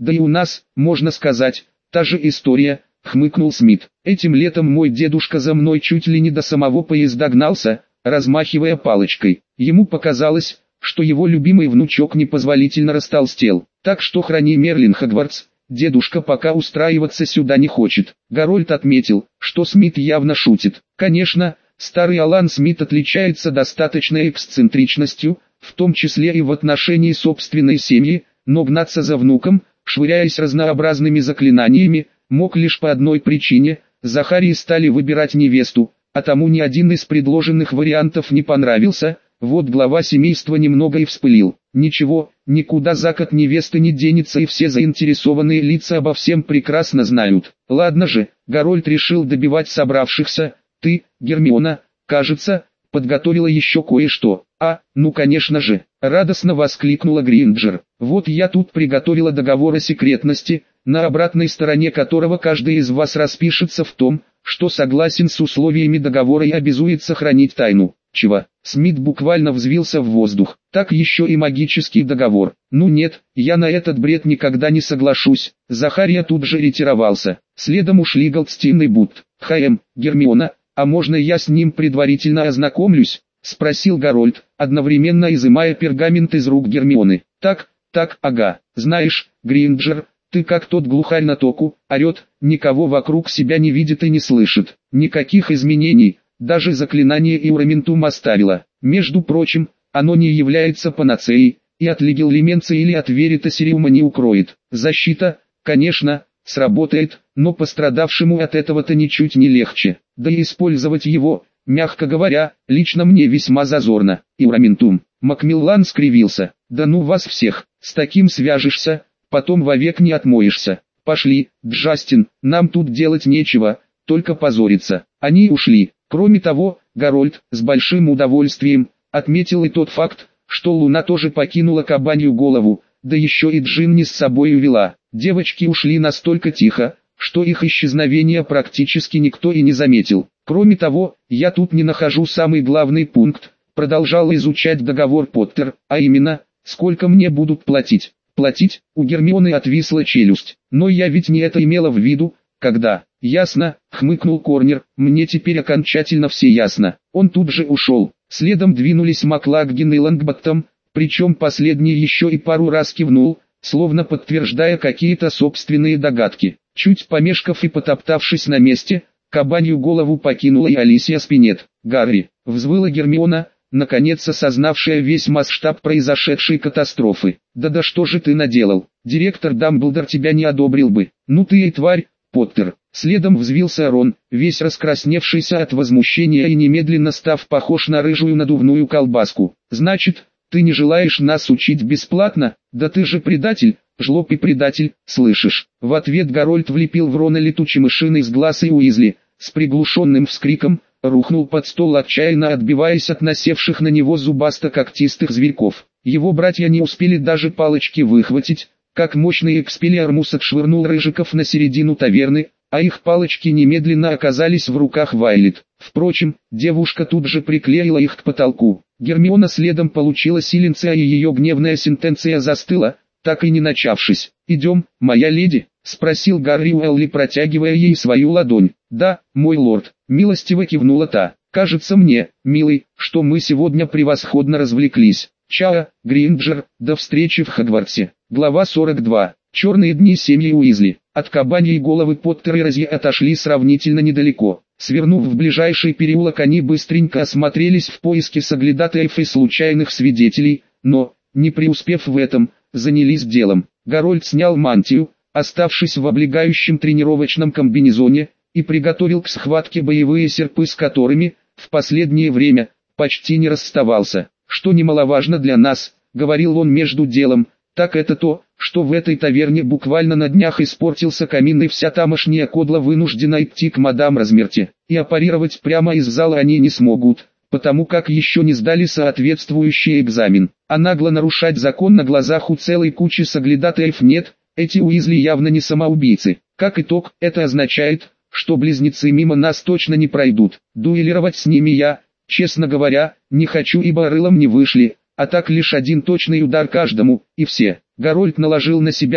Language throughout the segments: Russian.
Да и у нас, можно сказать, та же история, хмыкнул Смит. Этим летом мой дедушка за мной чуть ли не до самого поезда гнался, размахивая палочкой. Ему показалось, что его любимый внучок непозволительно растолстел. Так что храни Мерлин Хогвартс, дедушка пока устраиваться сюда не хочет. Гарольд отметил, что Смит явно шутит. Конечно, старый Алан Смит отличается достаточной эксцентричностью, в том числе и в отношении собственной семьи, но гнаться за внуком, швыряясь разнообразными заклинаниями, мог лишь по одной причине: Захарии стали выбирать невесту, а тому ни один из предложенных вариантов не понравился. Вот глава семейства немного и вспылил. Ничего, никуда Зак от невесты не денется, и все заинтересованные лица обо всем прекрасно знают. Ладно же, Гарольд решил добивать собравшихся. Ты, Гермиона, кажется, подготовила еще кое-что. Ну конечно же, радостно воскликнула Гринджер. Вот я тут приготовила договор о секретности, на обратной стороне которого каждый из вас распишется в том, что согласен с условиями договора и обязуется хранить тайну. Чего? Смит буквально взвился в воздух. Так еще и магический договор. Ну нет, я на этот бред никогда не соглашусь. Захария тут же ретировался. Следом ушли Голдстин и Бут. Гермиона, а можно я с ним предварительно ознакомлюсь? Спросил Гарольд, одновременно изымая пергамент из рук Гермионы. Так, ага. Знаешь, Гринджер, ты как тот глухарь на току, орет, никого вокруг себя не видит и не слышит. Никаких изменений. Даже заклинание Иураментум оставила. Между прочим, оно не является панацеей, и от Легилменции или от Веритасириума не укроет. Защита, конечно, сработает, но пострадавшему от этого-то ничуть не легче. Да и использовать его, мягко говоря, лично мне весьма зазорно. Иураментум. Макмиллан скривился. Да ну вас всех, с таким свяжешься, потом вовек не отмоешься. Пошли, Джастин, нам тут делать нечего, только позориться. Они ушли. Кроме того, Гарольд, с большим удовольствием, отметил и тот факт, что Луна тоже покинула кабанью голову, да еще и Джинни с собой увела. Девочки ушли настолько тихо, что их исчезновение практически никто и не заметил. Кроме того, я тут не нахожу самый главный пункт, продолжал изучать договор Поттер, а именно, сколько мне будут платить. Платить? У Гермионы отвисла челюсть. Но я ведь не это имела в виду, когда... Ясно, хмыкнул Корнер, мне теперь окончательно все ясно. Он тут же ушел. Следом двинулись Маклаггин и Лонгботтом, причем последний еще и пару раз кивнул, словно подтверждая какие-то собственные догадки. Чуть помешкав и потоптавшись на месте, кабанью голову покинула и Алисия Спинет. «Гарри!» — взвыла Гермиона, наконец осознавшая весь масштаб произошедшей катастрофы. «Да что же ты наделал? Директор Дамблдор тебя не одобрил бы. Ну ты и тварь, Поттер!» Следом взвился Рон, весь раскрасневшийся от возмущения и немедленно став похож на рыжую надувную колбаску. «Значит, ты не желаешь нас учить бесплатно? Да ты же предатель, жлоб и предатель, слышишь?» В ответ Гарольд влепил в Рона летучей мышиной с глаз, и Уизли, с приглушенным вскриком, рухнул под стол, отчаянно отбиваясь от насевших на него зубасто-когтистых зверьков. Его братья не успели даже палочки выхватить, как мощный экспеллиармус отшвырнул рыжиков на середину таверны, а их палочки немедленно оказались в руках Вайлет. Впрочем, девушка тут же приклеила их к потолку. Гермиона следом получила силенция, и ее гневная сентенция застыла, так и не начавшись. «Идем, моя леди?» — спросил Гарри Уэлли, протягивая ей свою ладонь. «Да, мой лорд», — милостиво кивнула та. «Кажется мне, милый, что мы сегодня превосходно развлеклись. Чао, Гринджер, до встречи в Хогвартсе». Глава 42. Черные дни семьи Уизли. От кабаньей головы Поттер и Розье отошли сравнительно недалеко. Свернув в ближайший переулок, они быстренько осмотрелись в поиске соглядатаев и случайных свидетелей, но, не преуспев в этом, занялись делом. Гарольд снял мантию, оставшись в облегающем тренировочном комбинезоне, и приготовил к схватке боевые серпы, с которыми, в последнее время, почти не расставался. «Что немаловажно для нас», — говорил он между делом, — «так это то, что в этой таверне буквально на днях испортился камин, и вся тамошняя кодла вынуждена идти к мадам Размерти, и апарировать прямо из зала они не смогут, потому как еще не сдали соответствующий экзамен, а нагло нарушать закон на глазах у целой кучи соглядатаев нет, эти Уизли явно не самоубийцы. Как итог, это означает, что близнецы мимо нас точно не пройдут. Дуэлировать с ними я, честно говоря, не хочу, ибо рылом не вышли, а так лишь один точный удар каждому, и все». Гарольд наложил на себя,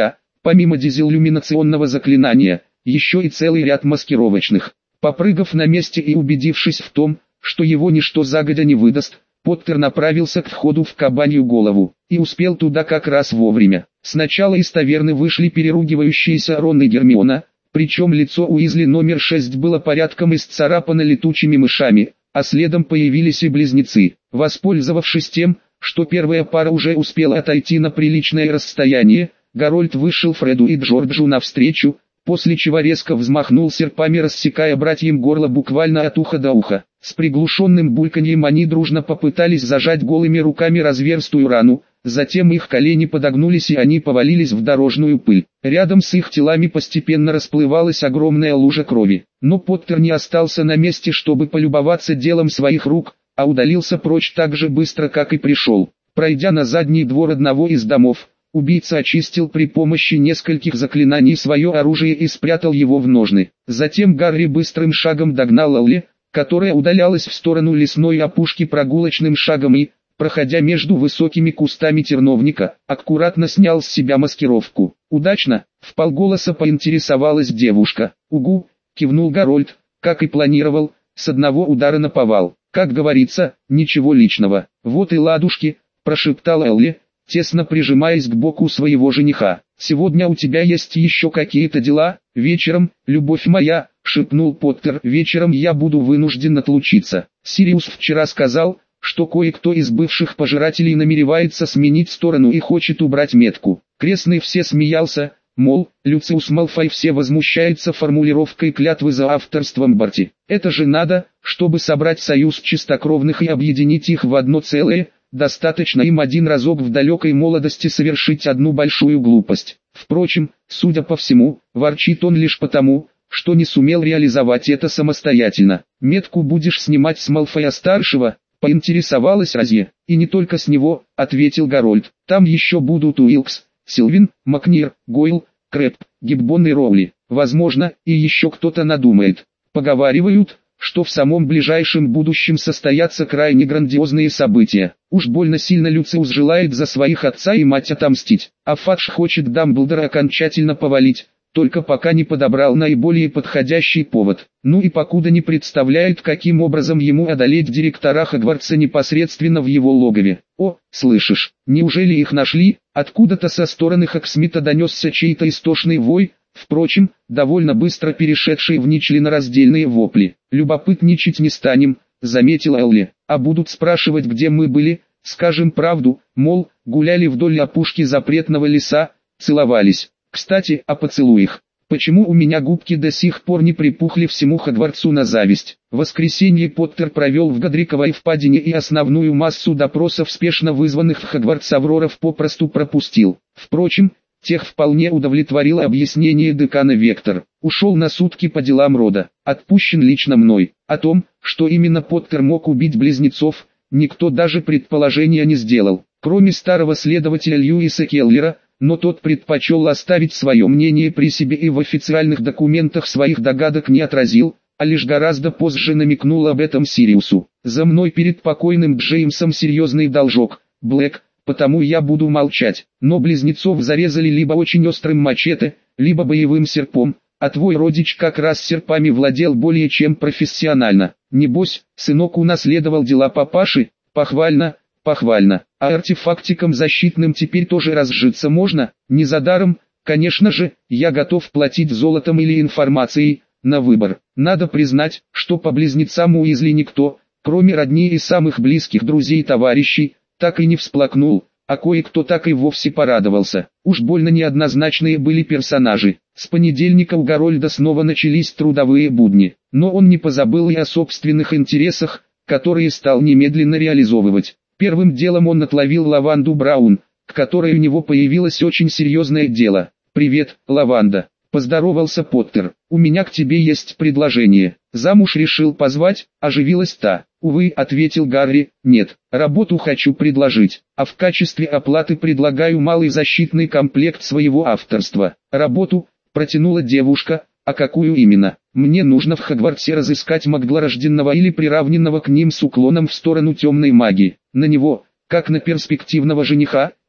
Помимо дизеллюминационного заклинания, еще и целый ряд маскировочных. Попрыгав на месте и убедившись в том, что его ничто загодя не выдаст, Поттер направился к входу в Кабанью голову, и успел туда как раз вовремя. Сначала из таверны вышли переругивающиеся Рон и Гермиона, причем лицо Уизли номер 6 было порядком исцарапано летучими мышами, а следом появились и близнецы. Воспользовавшись тем, что первая пара уже успела отойти на приличное расстояние, Гарольд вышел Фреду и Джорджу навстречу, после чего резко взмахнул серпами, рассекая братьям горло буквально от уха до уха. С приглушенным бульканьем они дружно попытались зажать голыми руками разверстую рану, затем их колени подогнулись и они повалились в дорожную пыль. Рядом с их телами постепенно расплывалась огромная лужа крови. Но Поттер не остался на месте, чтобы полюбоваться делом своих рук, а удалился прочь так же быстро, как и пришел. Пройдя на задний двор одного из домов, убийца очистил при помощи нескольких заклинаний свое оружие и спрятал его в ножны. Затем Гарри быстрым шагом догнал Лолли, которая удалялась в сторону лесной опушки прогулочным шагом и, проходя между высокими кустами терновника, аккуратно снял с себя маскировку. «Удачно?» — вполголоса поинтересовалась девушка. «Угу», — кивнул Гарольд, как и планировал, с одного удара наповал. «Как говорится, ничего личного». «Вот и ладушки», — прошептала Элли, тесно прижимаясь к боку своего жениха. «Сегодня у тебя есть еще какие-то дела?» «Вечером, любовь моя», — шепнул Поттер, — «вечером я буду вынужден отлучиться. Сириус вчера сказал, что кое-кто из бывших пожирателей намеревается сменить сторону и хочет убрать метку». Крестный все смеялся, мол, Люциус Малфой все возмущается формулировкой клятвы за авторством Барти. Это же надо, чтобы собрать союз чистокровных и объединить их в одно целое. Достаточно им один разок в далекой молодости совершить одну большую глупость. Впрочем, судя по всему, ворчит он лишь потому, что не сумел реализовать это самостоятельно. «Метку будешь снимать с Малфоя-старшего?» — поинтересовалась Розье. «И не только с него», — ответил Гарольд. «Там еще будут Уилкс, Силвин, Макнир, Гойл, Крэб, Гиббон и Роули. Возможно, и еще кто-то надумает. Поговаривают, что в самом ближайшем будущем состоятся крайне грандиозные события. Уж больно сильно Люциус желает за своих отца и мать отомстить, а Фадж хочет Дамблдора окончательно повалить, только пока не подобрал наиболее подходящий повод. Ну и покуда не представляет, каким образом ему одолеть директора Хогвартса непосредственно в его логове. «О, слышишь, неужели их нашли?» Откуда-то со стороны Хоксмита донесся чей-то истошный вой, впрочем, довольно быстро перешедший в нечленораздельные вопли. «Любопытничать не станем», — заметила Элли, — «а будут спрашивать, где мы были, скажем правду, мол, гуляли вдоль опушки запретного леса, целовались. Кстати, о поцелуях. Почему у меня губки до сих пор не припухли всему Хогвартсу на зависть?» В воскресенье Поттер провел в Годриковой впадине и основную массу допросов, спешно вызванных в Хогвартс Авроров, попросту пропустил. Впрочем, тех вполне удовлетворило объяснение декана Вектор. Ушел на сутки по делам рода, отпущен лично мной. О том, что именно Поттер мог убить близнецов, никто даже предположения не сделал, кроме старого следователя Льюиса Келлера, но тот предпочел оставить свое мнение при себе и в официальных документах своих догадок не отразил, а лишь гораздо позже намекнул об этом Сириусу. «За мной перед покойным Джеймсом серьезный должок, Блэк, потому я буду молчать». Но близнецов зарезали либо очень острым мачете, либо боевым серпом, а твой родич как раз серпами владел более чем профессионально. Небось, сынок унаследовал дела папаши? Похвально, похвально. А артефактиком защитным теперь тоже разжиться можно? Не за даром, конечно же, я готов платить золотом или информацией, на выбор. Надо признать, что по близнецам Уизли никто, кроме родни и самых близких друзей и товарищей, так и не всплакнул, а кое-кто так и вовсе порадовался. Уж больно неоднозначные были персонажи. С понедельника у Гарольда снова начались трудовые будни, но он не позабыл и о собственных интересах, которые стал немедленно реализовывать. Первым делом он отловил Лаванду Браун, к которой у него появилось очень серьезное дело. «Привет, Лаванда», — поздоровался Поттер. «У меня к тебе есть предложение». «Замуж решил позвать?» — оживилась та. «Увы», — ответил Гарри, — «нет, работу хочу предложить, а в качестве оплаты предлагаю малый защитный комплект своего авторства». «Работу?» — протянула девушка. «А какую именно?» «Мне нужно в Хогвартсе разыскать маглорожденного или приравненного к ним с уклоном в сторону темной магии. На него, как на перспективного жениха,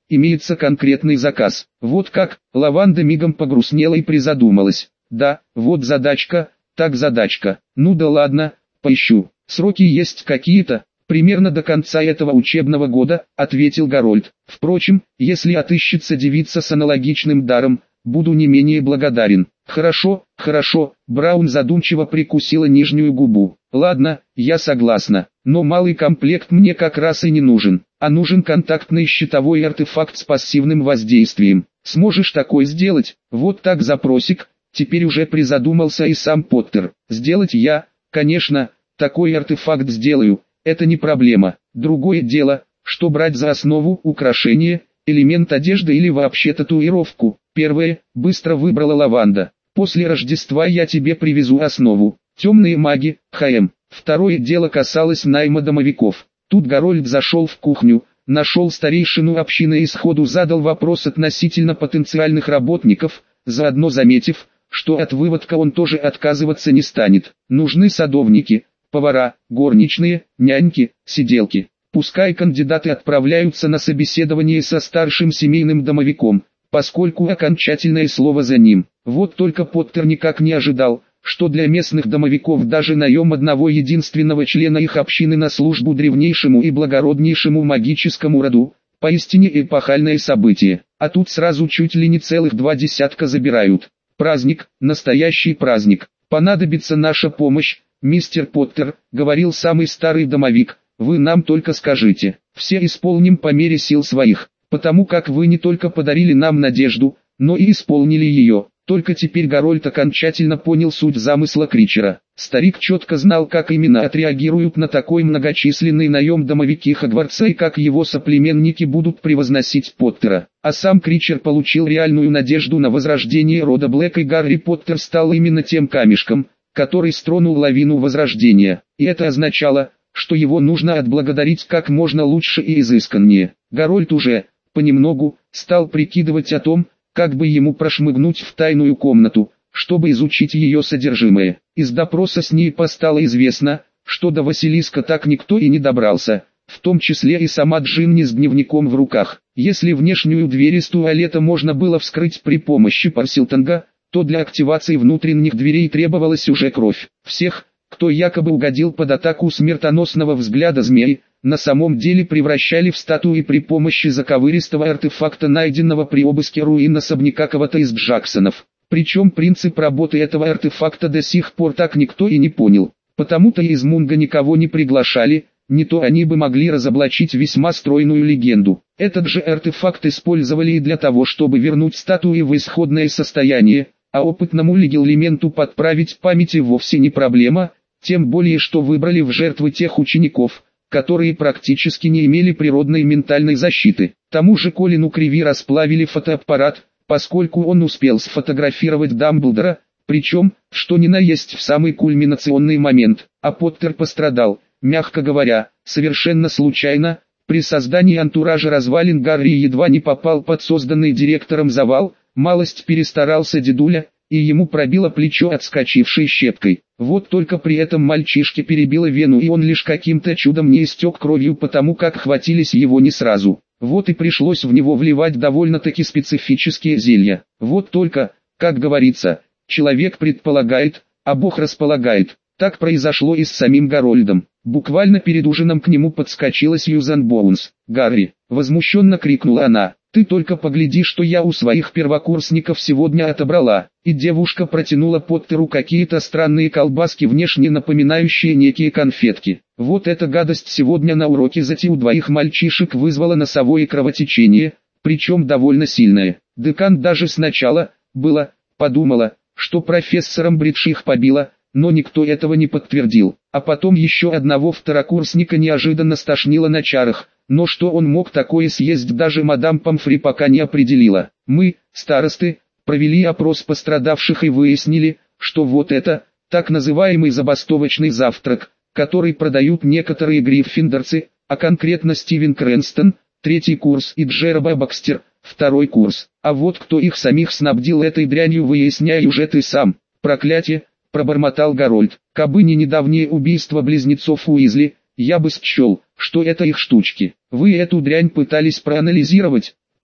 имеется конкретный заказ. Вот как, Лаванда мигом погрустнела и призадумалась. Да, вот задачка, так задачка. Ну да ладно, поищу. Сроки есть какие-то? Примерно до конца этого учебного года, ответил Гарольд. Впрочем, если отыщется девица с аналогичным даром, буду не менее благодарен. Хорошо, хорошо, Браун задумчиво прикусила нижнюю губу. Ладно, я согласна, но малый комплект мне как раз и не нужен, а нужен контактный щитовой артефакт с пассивным воздействием. Сможешь такой сделать? Вот так запросик. Теперь уже призадумался и сам Поттер. Сделать я, конечно, такой артефакт сделаю, это не проблема. Другое дело, что брать за основу украшение, элемент одежды или вообще татуировку. Первое, быстро выбрала Лаванда. После Рождества я тебе привезу основу. Темные маги, ХМ. Второе дело касалось найма домовиков. Тут Гарольд зашел в кухню, нашел старейшину общины и сходу задал вопрос относительно потенциальных работников, заодно заметив, что от выводка он тоже отказываться не станет. Нужны садовники, повара, горничные, няньки, сиделки. Пускай кандидаты отправляются на собеседование со старшим семейным домовиком, поскольку окончательное слово за ним. Вот только Поттер никак не ожидал, что для местных домовиков даже наем одного единственного члена их общины на службу древнейшему и благороднейшему магическому роду, поистине эпохальное событие. А тут сразу чуть ли не целых 2 десятка забирают. Праздник, настоящий праздник. Понадобится наша помощь, мистер Поттер, говорил самый старый домовик, вы нам только скажите. Все исполним по мере сил своих, потому как вы не только подарили нам надежду, но и исполнили ее. Только теперь Гарольд окончательно понял суть замысла Кричера. Старик четко знал, как именно отреагируют на такой многочисленный наем домовики Хогвартса и как его соплеменники будут превозносить Поттера. А сам Кричер получил реальную надежду на возрождение рода Блэк, и Гарри Поттер стал именно тем камешком, который стронул лавину возрождения. И это означало, что его нужно отблагодарить как можно лучше и изысканнее. Гарольд уже, понемногу, стал прикидывать о том, как бы ему прошмыгнуть в тайную комнату, чтобы изучить ее содержимое. Из допроса с ней стало известно, что до Василиска так никто и не добрался, в том числе и сама Джинни с дневником в руках. Если внешнюю дверь из туалета можно было вскрыть при помощи Парсилтонга, то для активации внутренних дверей требовалась уже кровь. Всех, кто якобы угодил под атаку смертоносного взгляда змеи, на самом деле превращали в статуи при помощи заковыристого артефакта, найденного при обыске руин особняка кого-то из Джексонов. Причем принцип работы этого артефакта до сих пор так никто и не понял. Потому-то из Мунга никого не приглашали, не то они бы могли разоблачить весьма стройную легенду. Этот же артефакт использовали и для того, чтобы вернуть статуи в исходное состояние, а опытному легилементу подправить память и вовсе не проблема, тем более что выбрали в жертвы тех учеников, которые практически не имели природной ментальной защиты. Тому же Колину Криви расплавили фотоаппарат, поскольку он успел сфотографировать Дамблдора, причем, что ни на есть в самый кульминационный момент, а Поттер пострадал, мягко говоря, совершенно случайно. При создании антуража развалин Гарри едва не попал под созданный директором завал, малость перестарался дедуля, и ему пробило плечо отскочившей щепкой. Вот только при этом мальчишке перебило вену, и он лишь каким-то чудом не истек кровью, потому как хватились его не сразу. Вот и пришлось в него вливать довольно-таки специфические зелья. Вот только, как говорится, человек предполагает, а Бог располагает. Так произошло и с самим Гарольдом. Буквально перед ужином к нему подскочила Сьюзан Боунс. «Гарри!» — возмущенно крикнула она. «Ты только погляди, что я у своих первокурсников сегодня отобрала!» И девушка протянула Поттеру какие-то странные колбаски, внешне напоминающие некие конфетки. Вот эта гадость сегодня на уроке зати у 2 мальчишек вызвала носовое кровотечение, причем довольно сильное. Декан даже сначала, подумала, что профессором Бридж их побила, но никто этого не подтвердил. А потом еще одного второкурсника неожиданно стошнило на чарах, но что он мог такое съесть, даже мадам Помфри пока не определила. Мы, старосты, провели опрос пострадавших и выяснили, что вот это, так называемый забастовочный завтрак, который продают некоторые гриффиндорцы, а конкретно Стивен Крэнстон, 3-й курс, и Джерба Бакстер, 2-й курс. А вот кто их самих снабдил этой дрянью, выясняй уже ты сам. Проклятие! Пробормотал Гарольд. Кабы не недавнее убийство близнецов Уизли, я бы счел, что это их штучки. Вы эту дрянь пытались проанализировать?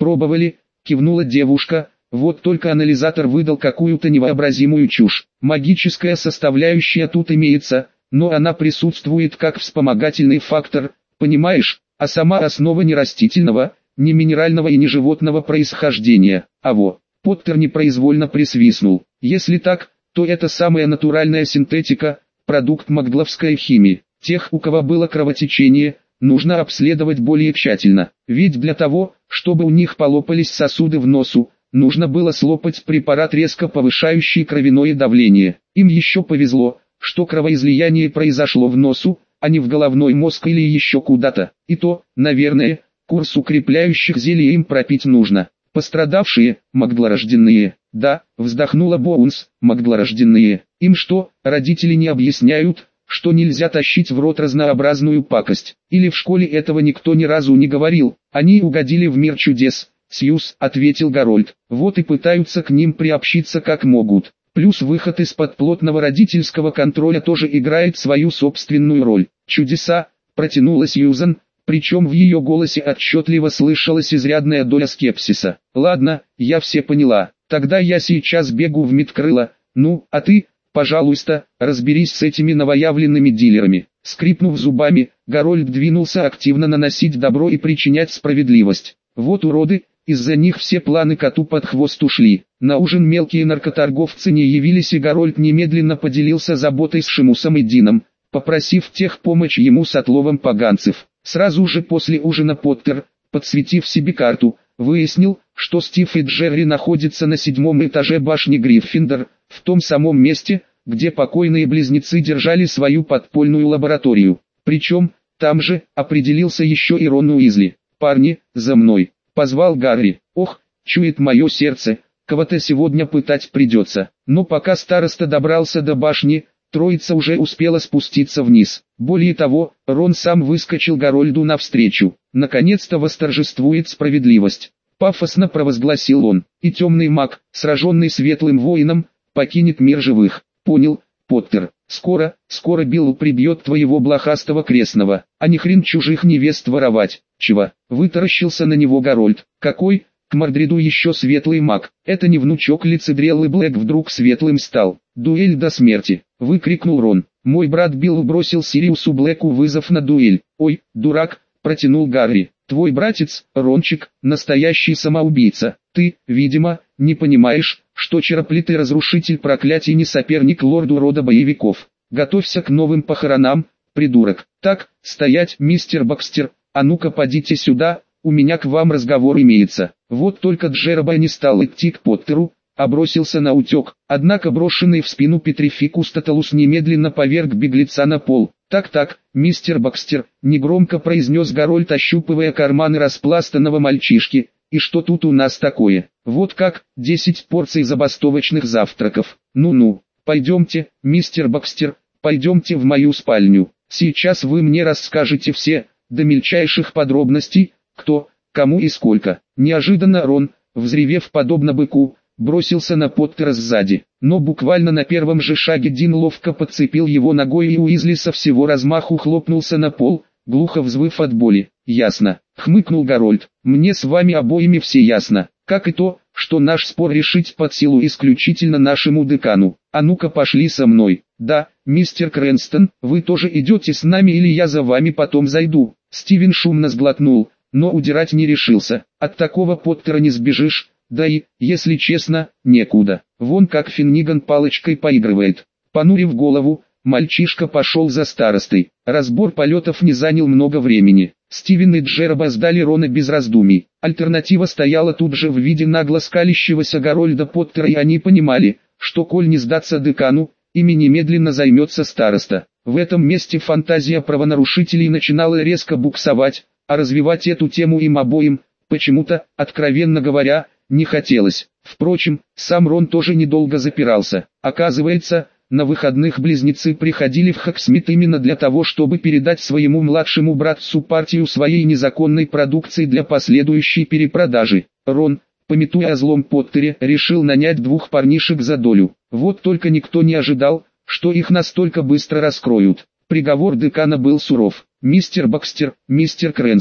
Пробовали, кивнула девушка, вот только анализатор выдал какую-то невообразимую чушь. Магическая составляющая тут имеется, но она присутствует как вспомогательный фактор, понимаешь, а сама основа не растительного, не минерального и не животного происхождения. Поттер непроизвольно присвистнул. Если так, то это самая натуральная синтетика, продукт макдловской химии. Тех, у кого было кровотечение, нужно обследовать более тщательно. Ведь для того, чтобы у них полопались сосуды в носу, нужно было слопать препарат, резко повышающий кровяное давление. Им еще повезло, что кровоизлияние произошло в носу, а не в головной мозг или еще куда-то. И то, наверное, курс укрепляющих зелий им пропить нужно. Пострадавшие, макдлорожденные. Да, вздохнула Боунс, макдлорожденные. Им что, родители не объясняют, что нельзя тащить в рот разнообразную пакость? Или в школе этого никто ни разу не говорил? Они угодили в мир чудес, Сьюз, ответил Гарольд. Вот и пытаются к ним приобщиться как могут. Плюс выход из-под плотного родительского контроля тоже играет свою собственную роль. Чудеса, протянула Сьюзан, причем в ее голосе отчетливо слышалась изрядная доля скепсиса. Ладно, я все поняла, тогда я сейчас бегу в медкрыло, ну, а ты, пожалуйста, разберись с этими новоявленными дилерами. Скрипнув зубами, Гарольд двинулся активно наносить добро и причинять справедливость. Вот уроды, из-за них все планы коту под хвост ушли. На ужин мелкие наркоторговцы не явились, и Гарольд немедленно поделился заботой с Шимусом и Дином, попросив тех помочь ему с отловом поганцев. Сразу же после ужина Поттер, подсветив себе карту, выяснил, что Стив и Джерри находятся на 7-м этаже башни Гриффиндор, в том самом месте, где покойные близнецы держали свою подпольную лабораторию. Причем, там же, определился еще и Рон Уизли. «Парни, за мной!» — позвал Гарри. «Ох, чует мое сердце, кого-то сегодня пытать придется». Но пока староста добрался до башни, троица уже успела спуститься вниз. Более того, Рон сам выскочил Гарольду навстречу. «Наконец-то восторжествует справедливость!» — пафосно провозгласил он. «И темный маг, сраженный светлым воином, покинет мир живых. Понял, Поттер? Скоро Билл прибьет твоего блохастого крестного, а ни хрен чужих невест воровать». «Чего?» — вытаращился на него Гарольд. «Какой, к Мордреду еще светлый маг? Это не внучок лицедрелый Блэк вдруг светлым стал. Дуэль до смерти!» — выкрикнул Рон. «Мой брат Билл бросил Сириусу Блэку вызов на дуэль». «Ой, дурак!» — протянул Гарри. «Твой братец, Рончик, настоящий самоубийца. Ты, видимо, не понимаешь, что Чероплитый разрушитель проклятий не соперник лорду рода боевиков. Готовься к новым похоронам, придурок. Так, стоять, мистер Бакстер, а ну-ка подите сюда, у меня к вам разговор имеется». Вот только Джербай не стал идти к Поттеру, а бросился на утек. Однако брошенный в спину Петрификус Тоталус немедленно поверг беглеца на пол. «Так, мистер Бакстер», — негромко произнес Гарольд, ощупывая карманы распластанного мальчишки, «и что тут у нас такое? Вот как, 10 порций забастовочных завтраков. Ну-ну, пойдемте, мистер Бакстер, пойдемте в мою спальню. Сейчас вы мне расскажете все, до мельчайших подробностей, кто, кому и сколько». Неожиданно Рон, взревев подобно быку, бросился на Поттера сзади, но буквально на первом же шаге Дин ловко подцепил его ногой, и Уизли со всего размаху хлопнулся на пол, глухо взвыв от боли. «Ясно», — хмыкнул Гарольд, — «мне с вами обоими все ясно, как и то, что наш спор решить под силу исключительно нашему декану. А ну-ка пошли со мной». «Да, мистер Крэнстон, вы тоже идете с нами или я за вами потом зайду?» Стивен шумно сглотнул, но удирать не решился. От такого Поттера не сбежишь. Да и, если честно, некуда. Вон как Финниган палочкой поигрывает. Понурив голову, мальчишка пошел за старостой. Разбор полетов не занял много времени. Стивен и Джерба сдали Рона без раздумий. Альтернатива стояла тут же в виде нагло скалящегося Гарольда Поттера, и они понимали, что коль не сдаться декану, ими немедленно займется староста. В этом месте фантазия правонарушителей начинала резко буксовать, а развивать эту тему им обоим, почему-то, откровенно говоря, не хотелось. Впрочем, сам Рон тоже недолго запирался. Оказывается, на выходных близнецы приходили в Хоксмит именно для того, чтобы передать своему младшему братцу партию своей незаконной продукции для последующей перепродажи. Рон, памятуя о злом Поттере, решил нанять 2 парнишек за долю. Вот только никто не ожидал, что их настолько быстро раскроют. Приговор декана был суров. «Мистер Бакстер, мистер Крэнстон,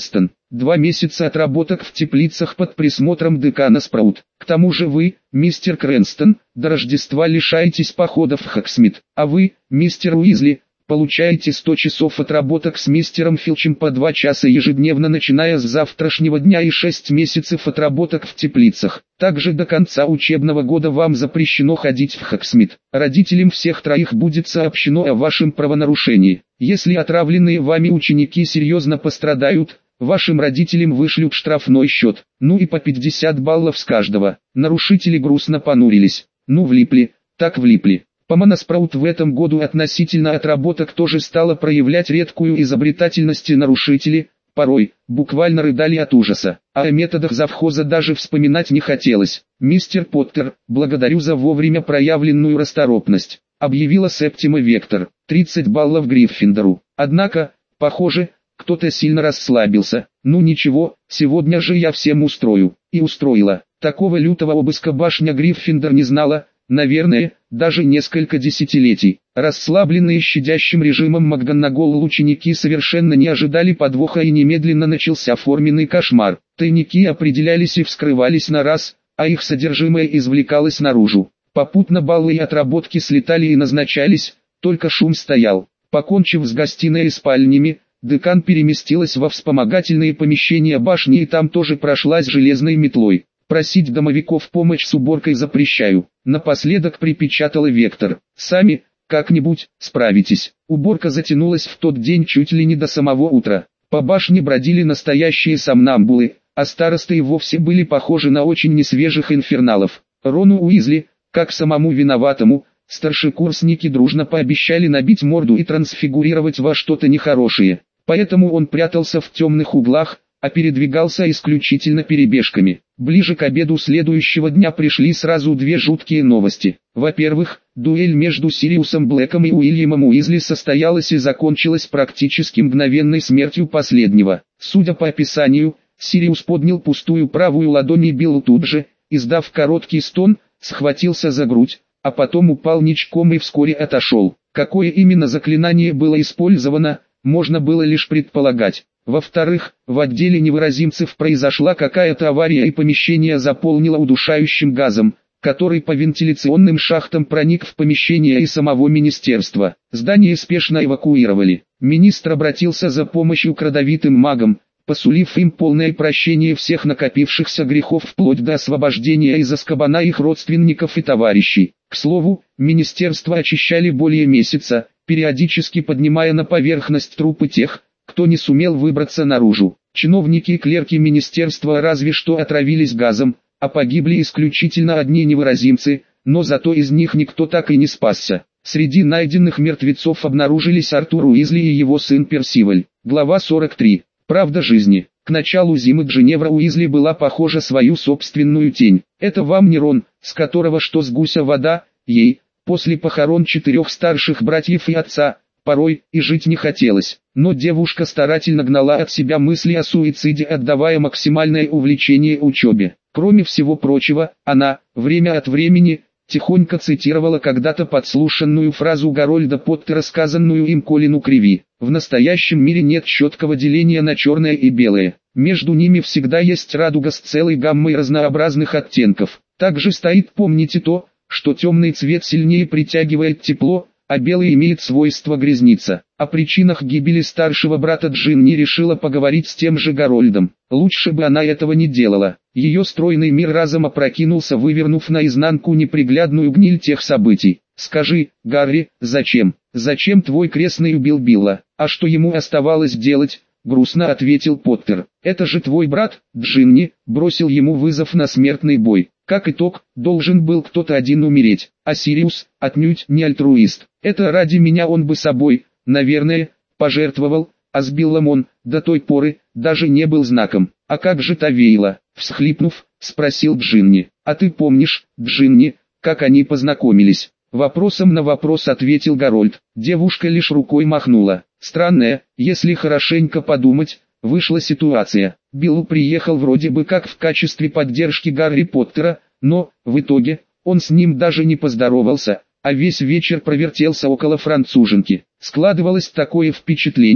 2 месяца отработок в теплицах под присмотром декана Спраут. К тому же вы, мистер Крэнстон, до Рождества лишаетесь походов в Хоксмит, а вы, мистер Уизли, получаете 100 часов отработок с мистером Филчем по 2 часа ежедневно начиная с завтрашнего дня и 6 месяцев отработок в теплицах. Также до конца учебного года вам запрещено ходить в Хоксмит. Родителям всех троих будет сообщено о вашем правонарушении. Если отравленные вами ученики серьезно пострадают, вашим родителям вышлют штрафной счет, ну и по 50 баллов с каждого. Нарушители грустно понурились. Ну влипли, так влипли. Помана Спраут в этом году относительно отработок тоже стала проявлять редкую изобретательность, и нарушители, порой, буквально рыдали от ужаса. А о методах завхоза даже вспоминать не хотелось. «Мистер Поттер, благодарю за вовремя проявленную расторопность», объявила Септима Вектор. 30 баллов Гриффиндору. Однако, похоже, кто-то сильно расслабился. «Ну ничего, сегодня же я всем устрою». И устроила. Такого лютого обыска башня Гриффиндор не знала, наверное, даже несколько десятилетий. Расслабленные щадящим режимом МакГонагал ученики совершенно не ожидали подвоха, и немедленно начался форменный кошмар. Тайники определялись и вскрывались на раз, а их содержимое извлекалось наружу. Попутно баллы и отработки слетали и назначались, только шум стоял. Покончив с гостиной и спальнями, декан переместилась во вспомогательные помещения башни и там тоже прошлась железной метлой. «Просить домовиков помощь с уборкой запрещаю», напоследок припечатала Вектор. «Сами, как-нибудь, справитесь». Уборка затянулась в тот день чуть ли не до самого утра. По башне бродили настоящие сомнамбулы, а старосты и вовсе были похожи на очень несвежих инферналов. Рону Уизли, как самому виноватому, старшекурсники дружно пообещали набить морду и трансфигурировать во что-то нехорошее. Поэтому он прятался в темных углах, а передвигался исключительно перебежками. Ближе к обеду следующего дня пришли сразу две жуткие новости. Во-первых, дуэль между Сириусом Блэком и Уильямом Уизли состоялась и закончилась практически мгновенной смертью последнего. Судя по описанию, Сириус поднял пустую правую ладонь и бил тут же, издав короткий стон, схватился за грудь, а потом упал ничком и вскоре отошел. Какое именно заклинание было использовано, можно было лишь предполагать. Во-вторых, в отделе невыразимцев произошла какая-то авария и помещение заполнило удушающим газом, который по вентиляционным шахтам проник в помещение и самого министерства. Здание спешно эвакуировали. Министр обратился за помощью к родовитым магам, посулив им полное прощение всех накопившихся грехов вплоть до освобождения из Азкабана их родственников и товарищей. К слову, министерство очищали более месяца, периодически поднимая на поверхность трупы тех, кто не сумел выбраться наружу. Чиновники и клерки министерства разве что отравились газом, а погибли исключительно одни невыразимцы, но зато из них никто так и не спасся. Среди найденных мертвецов обнаружились Артур Уизли и его сын Персиваль. Глава 43. Правда жизни. К началу зимы Джиневра Уизли была похожа свою собственную тень. Это вам не Рон, с которого что с гуся вода, ей, после похорон 4 старших братьев и отца, порой и жить не хотелось. Но девушка старательно гнала от себя мысли о суициде, отдавая максимальное увлечение учебе. Кроме всего прочего, она, время от времени, тихонько цитировала когда-то подслушанную фразу Гарольда Поттера, сказанную им Колину Криви. В настоящем мире нет четкого деления на черное и белое. Между ними всегда есть радуга с целой гаммой разнообразных оттенков. Также стоит помните то, что темный цвет сильнее притягивает тепло, а белый имеет свойство грязниться. О причинах гибели старшего брата Джинни решила поговорить с тем же Гарольдом. Лучше бы она этого не делала. Ее стройный мир разом опрокинулся, вывернув наизнанку неприглядную гниль тех событий. «Скажи, Гарри, зачем? Зачем твой крестный убил Билла?» «А что ему оставалось делать?» — грустно ответил Поттер. «Это же твой брат, Джинни, бросил ему вызов на смертный бой. Как итог, должен был кто-то один умереть, а Сириус, отнюдь не альтруист. Это ради меня он бы собой, наверное, пожертвовал, а с Биллом он, до той поры, даже не был знаком. А как же Тавейла?» — всхлипнув, спросил Джинни. «А ты помнишь, Джинни, как они познакомились?» Вопросом на вопрос ответил Гарольд. Девушка лишь рукой махнула. Странная, если хорошенько подумать, вышла ситуация. Билл приехал вроде бы как в качестве поддержки Гарри Поттера, но, в итоге, он с ним даже не поздоровался, а весь вечер провертелся около француженки. Складывалось такое впечатление,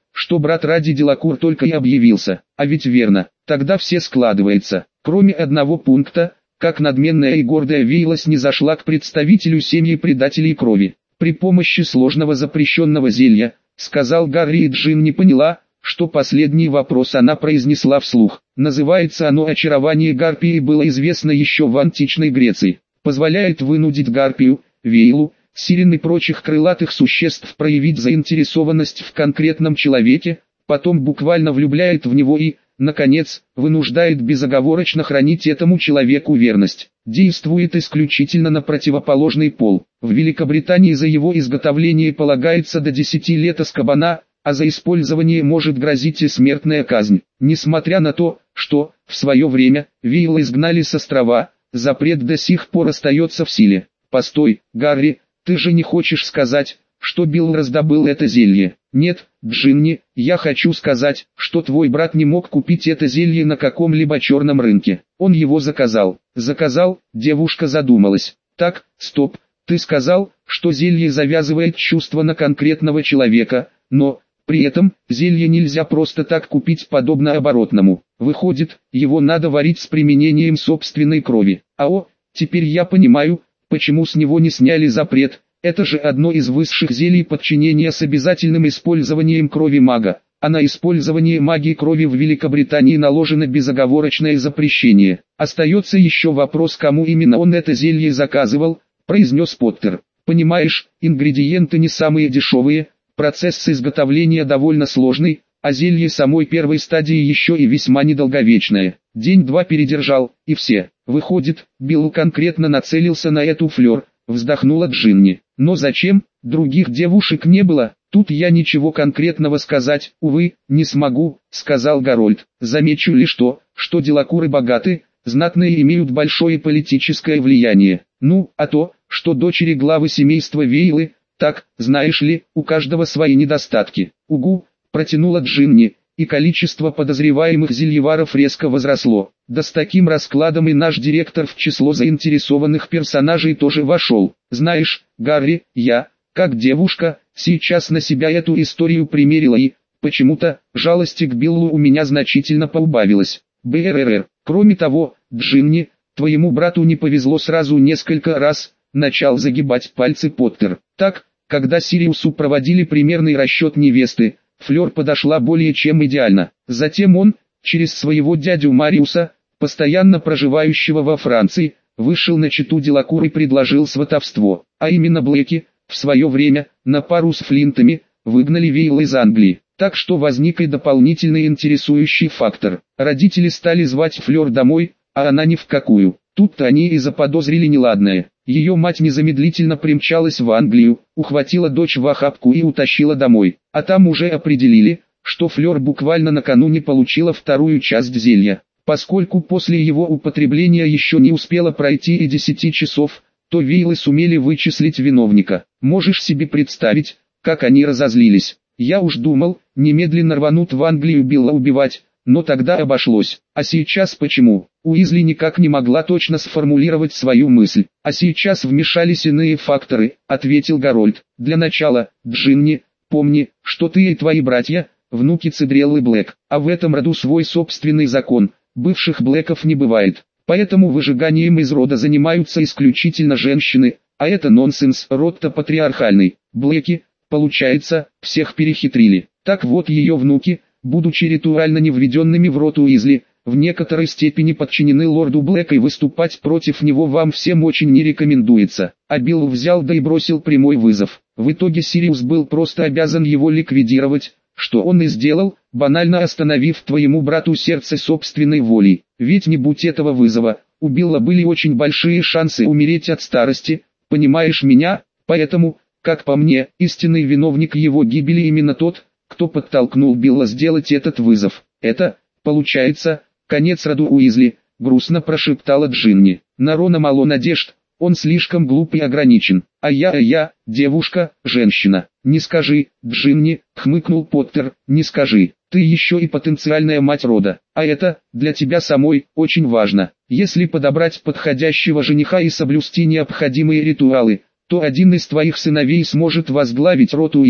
что брат ради Делакур только и объявился. А ведь верно, тогда все складывается. Кроме одного пункта, как надменная и гордая Вейла снизошла к представителю семьи предателей крови. При помощи сложного запрещенного зелья, сказал Гарри, и Джин не поняла, что последний вопрос она произнесла вслух. Называется оно «Очарование Гарпии», и было известно еще в античной Греции. Позволяет вынудить Гарпию, Вейлу, сирен и прочих крылатых существ проявить заинтересованность в конкретном человеке, потом буквально влюбляет в него и, наконец, вынуждает безоговорочно хранить этому человеку верность. Действует исключительно на противоположный пол. В Великобритании за его изготовление полагается до 10 лет аскабана, а за использование может грозить и смертная казнь. Несмотря на то, что, в свое время, Вейла изгнали с острова, запрет до сих пор остается в силе. Постой, Гарри, ты же не хочешь сказать, что Билл раздобыл это зелье? Нет, Джинни, я хочу сказать, что твой брат не мог купить это зелье на каком-либо черном рынке. Он его заказал. Заказал, девушка задумалась. Так, стоп, ты сказал, что зелье завязывает чувства на конкретного человека, но, при этом, зелье нельзя просто так купить подобно оборотному. Выходит, его надо варить с применением собственной крови. Теперь я понимаю, почему с него не сняли запрет. Это же одно из высших зелий подчинения с обязательным использованием крови мага, а на использование магии крови в Великобритании наложено безоговорочное запрещение. Остается еще вопрос, кому именно он это зелье заказывал, произнес Поттер. Понимаешь, ингредиенты не самые дешевые, процесс изготовления довольно сложный, а зелье самой первой стадии еще и весьма недолговечное. День-два передержал, и все. Выходит, Билл конкретно нацелился на эту флёр, вздохнула Джинни. Но зачем? Других девушек не было. Тут я ничего конкретного сказать, увы, не смогу, сказал Гарольд. Замечу лишь то, что Делакуры богаты, знатные, имеют большое политическое влияние. Ну, а то, что дочери главы семейства Вейлы, так, знаешь ли, у каждого свои недостатки. Угу, протянула Джинни, и количество подозреваемых зельеваров резко возросло. Да с таким раскладом и наш директор в число заинтересованных персонажей тоже вошел. Знаешь, Гарри, я, как девушка, сейчас на себя эту историю примерила и, почему-то, жалости к Биллу у меня значительно поубавилось. БРР. Кроме того, Джинни, твоему брату не повезло сразу несколько раз, начал загибать пальцы Поттер. Так, когда Сириусу проводили примерный расчет невесты, Флёр подошла более чем идеально. Затем он, через своего дядю Мариуса, постоянно проживающего во Франции, вышел на чету Делакур и предложил сватовство. А именно Блэки, в свое время, на пару с Флинтами, выгнали Вейла из Англии. Так что возник и дополнительный интересующий фактор. Родители стали звать Флёр домой, а она ни в какую. Тут-то они и заподозрили неладное. Ее мать незамедлительно примчалась в Англию, ухватила дочь в охапку и утащила домой. А там уже определили, что Флёр буквально накануне получила вторую часть зелья. Поскольку после его употребления еще не успело пройти и 10 часов, то Вейлы сумели вычислить виновника. Можешь себе представить, как они разозлились. Я уж думал, немедленно рванут в Англию Билла убивать, но тогда обошлось. А сейчас почему? Уизли никак не могла точно сформулировать свою мысль. А сейчас вмешались иные факторы, ответил Гарольд. Для начала, Джинни, помни, что ты и твои братья, внуки Цедреллы Блэк, а в этом роду свой собственный закон, бывших Блэков не бывает. Поэтому выжиганием из рода занимаются исключительно женщины, а это нонсенс, род-то патриархальный. Блэки, получается, всех перехитрили. Так вот ее внуки, будучи ритуально не введенными в род Уизли, в некоторой степени подчинены лорду Блэк, и выступать против него вам всем очень не рекомендуется. А Билл взял да и бросил прямой вызов. В итоге Сириус был просто обязан его ликвидировать, что он и сделал, банально остановив твоему брату сердце собственной волей. Ведь не будь этого вызова, у Билла были очень большие шансы умереть от старости, понимаешь меня? Поэтому, как по мне, истинный виновник его гибели именно тот, кто подтолкнул Билла сделать этот вызов. Это, получается, конец роду Уизли, грустно прошептала Джинни. На Рона мало надежд, он слишком глуп и ограничен. А я, девушка, женщина. Не скажи, Джинни, хмыкнул Поттер, не скажи. Ты еще и потенциальная мать рода. А это, для тебя самой, очень важно. Если подобрать подходящего жениха и соблюсти необходимые ритуалы, то один из твоих сыновей сможет возглавить род Уизли,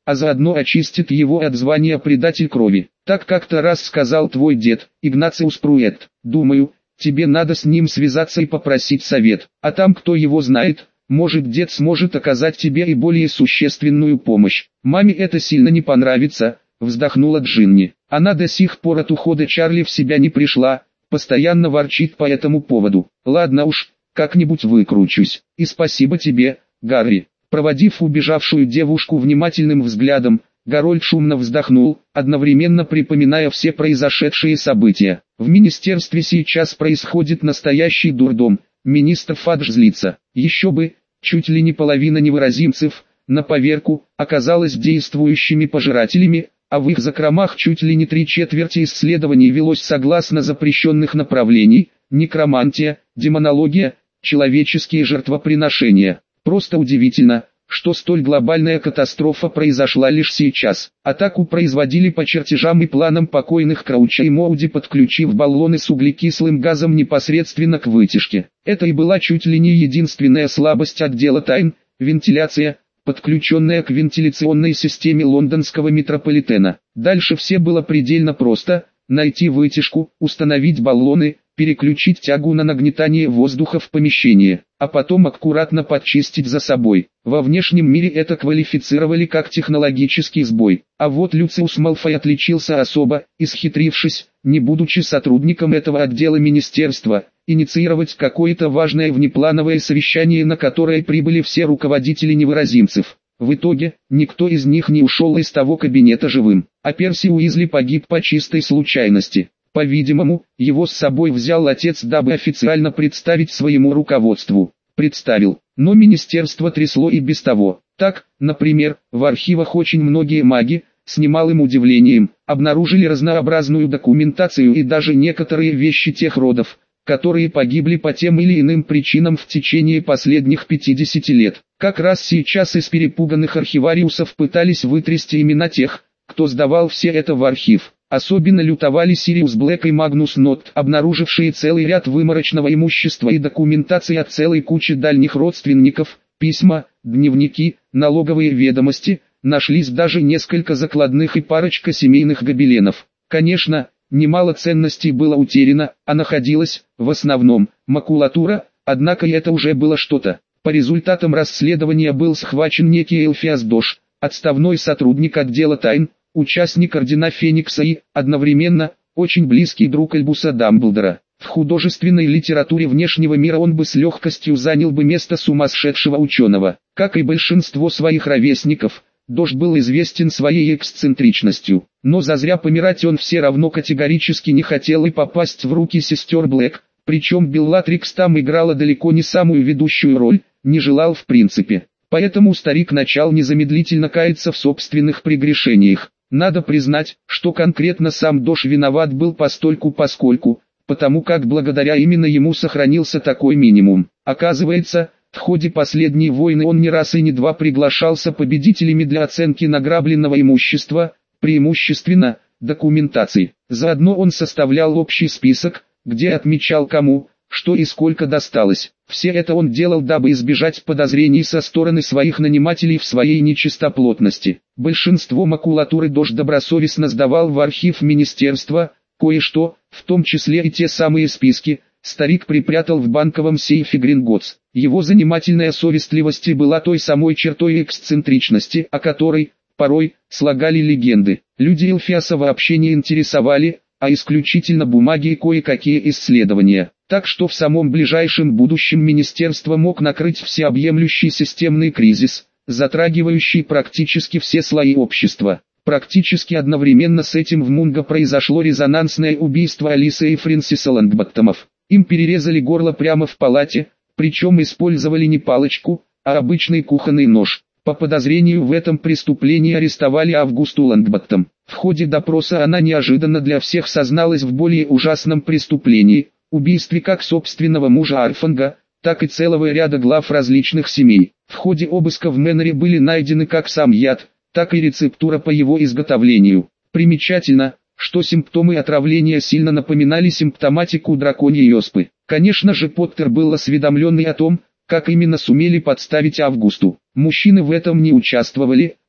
а заодно очистит его от звания предатель крови. Так как-то раз сказал твой дед, Игнациус Пруэт. Думаю, тебе надо с ним связаться и попросить совет, а там кто его знает, может дед сможет оказать тебе и более существенную помощь. Маме это сильно не понравится, вздохнула Джинни. Она до сих пор от ухода Чарли в себя не пришла, постоянно ворчит по этому поводу. Ладно уж, как-нибудь выкручусь. И спасибо тебе, Гарри. Проводив убежавшую девушку внимательным взглядом, Гарольд шумно вздохнул, одновременно припоминая все произошедшие события. В министерстве сейчас происходит настоящий дурдом. Министр Фадж злится. Еще бы, чуть ли не половина невыразимцев, на поверку, оказалась действующими пожирателями, а в их закромах чуть ли не 3/4 исследований велось согласно запрещенных направлений: некромантия, демонология, человеческие жертвоприношения. Просто удивительно, что столь глобальная катастрофа произошла лишь сейчас. Атаку производили по чертежам и планам покойных Крауча и Моуди, подключив баллоны с углекислым газом непосредственно к вытяжке. Это и была чуть ли не единственная слабость отдела тайн – вентиляция, подключенная к вентиляционной системе лондонского метрополитена. Дальше все было предельно просто: найти вытяжку, установить баллоны, переключить тягу на нагнетание воздуха в помещение, а потом аккуратно подчистить за собой. Во внешнем мире это квалифицировали как технологический сбой. А вот Люциус Малфой отличился особо, исхитрившись, не будучи сотрудником этого отдела министерства, инициировать какое-то важное внеплановое совещание, на которое прибыли все руководители невыразимцев. В итоге, никто из них не ушел из того кабинета живым, а Перси Уизли погиб по чистой случайности. По-видимому, его с собой взял отец, дабы официально представить своему руководству. Представил, но министерство трясло и без того. Так, например, в архивах очень многие маги, с немалым удивлением, обнаружили разнообразную документацию и даже некоторые вещи тех родов, которые погибли по тем или иным причинам в течение последних 50 лет. Как раз сейчас из перепуганных архивариусов пытались вытрясти имена тех, кто сдавал все это в архив. Особенно лютовали Сириус Блэк и Магнус Нот, обнаружившие целый ряд выморочного имущества и документации от целой кучи дальних родственников, письма, дневники, налоговые ведомости, нашлись даже несколько закладных и парочка семейных гобеленов. Конечно, немало ценностей было утеряно, а находилась, в основном, макулатура, однако и это уже было что-то. По результатам расследования был схвачен некий Элфиас Дош, отставной сотрудник отдела тайн, участник Ордена Феникса и, одновременно, очень близкий друг Альбуса Дамблдора. В художественной литературе внешнего мира он бы с легкостью занял бы место сумасшедшего ученого. Как и большинство своих ровесников, Дош был известен своей эксцентричностью. Но зазря помирать он все равно категорически не хотел и попасть в руки сестер Блэк, причем Беллатрикс там играла далеко не самую ведущую роль, не желал в принципе. Поэтому старик начал незамедлительно каяться в собственных прегрешениях. Надо признать, что конкретно сам Дош виноват был постольку-поскольку, потому как благодаря именно ему сохранился такой минимум. Оказывается, в ходе последней войны он не раз и не два приглашался победителями для оценки награбленного имущества, преимущественно, документации. Заодно он составлял общий список, где отмечал кому, что и сколько досталось. Все это он делал, дабы избежать подозрений со стороны своих нанимателей в своей нечистоплотности. Большинство макулатуры Дош добросовестно сдавал в архив министерства, кое-что, в том числе и те самые списки, старик припрятал в банковом сейфе Гринготс. Его занимательная совестливость была той самой чертой эксцентричности, о которой, порой, слагали легенды. Люди Элфиаса вообще не интересовали, а исключительно бумаги и кое-какие исследования. Так что в самом ближайшем будущем министерство мог накрыть всеобъемлющий системный кризис, затрагивающий практически все слои общества. Практически одновременно с этим в Мунго произошло резонансное убийство Алисы и Фрэнсиса Лонгботтомов. Им перерезали горло прямо в палате, причем использовали не палочку, а обычный кухонный нож. По подозрению в этом преступлении арестовали Августу Лонгботтом. В ходе допроса она неожиданно для всех созналась в более ужасном преступлении – убийстве как собственного мужа Арфанга, так и целого ряда глав различных семей. В ходе обыска в Мэноре были найдены как сам яд, так и рецептура по его изготовлению. Примечательно, что симптомы отравления сильно напоминали симптоматику драконьей оспы. Конечно же, Поттер был осведомлен и о том, как именно сумели подставить Августу. Мужчины в этом не участвовали,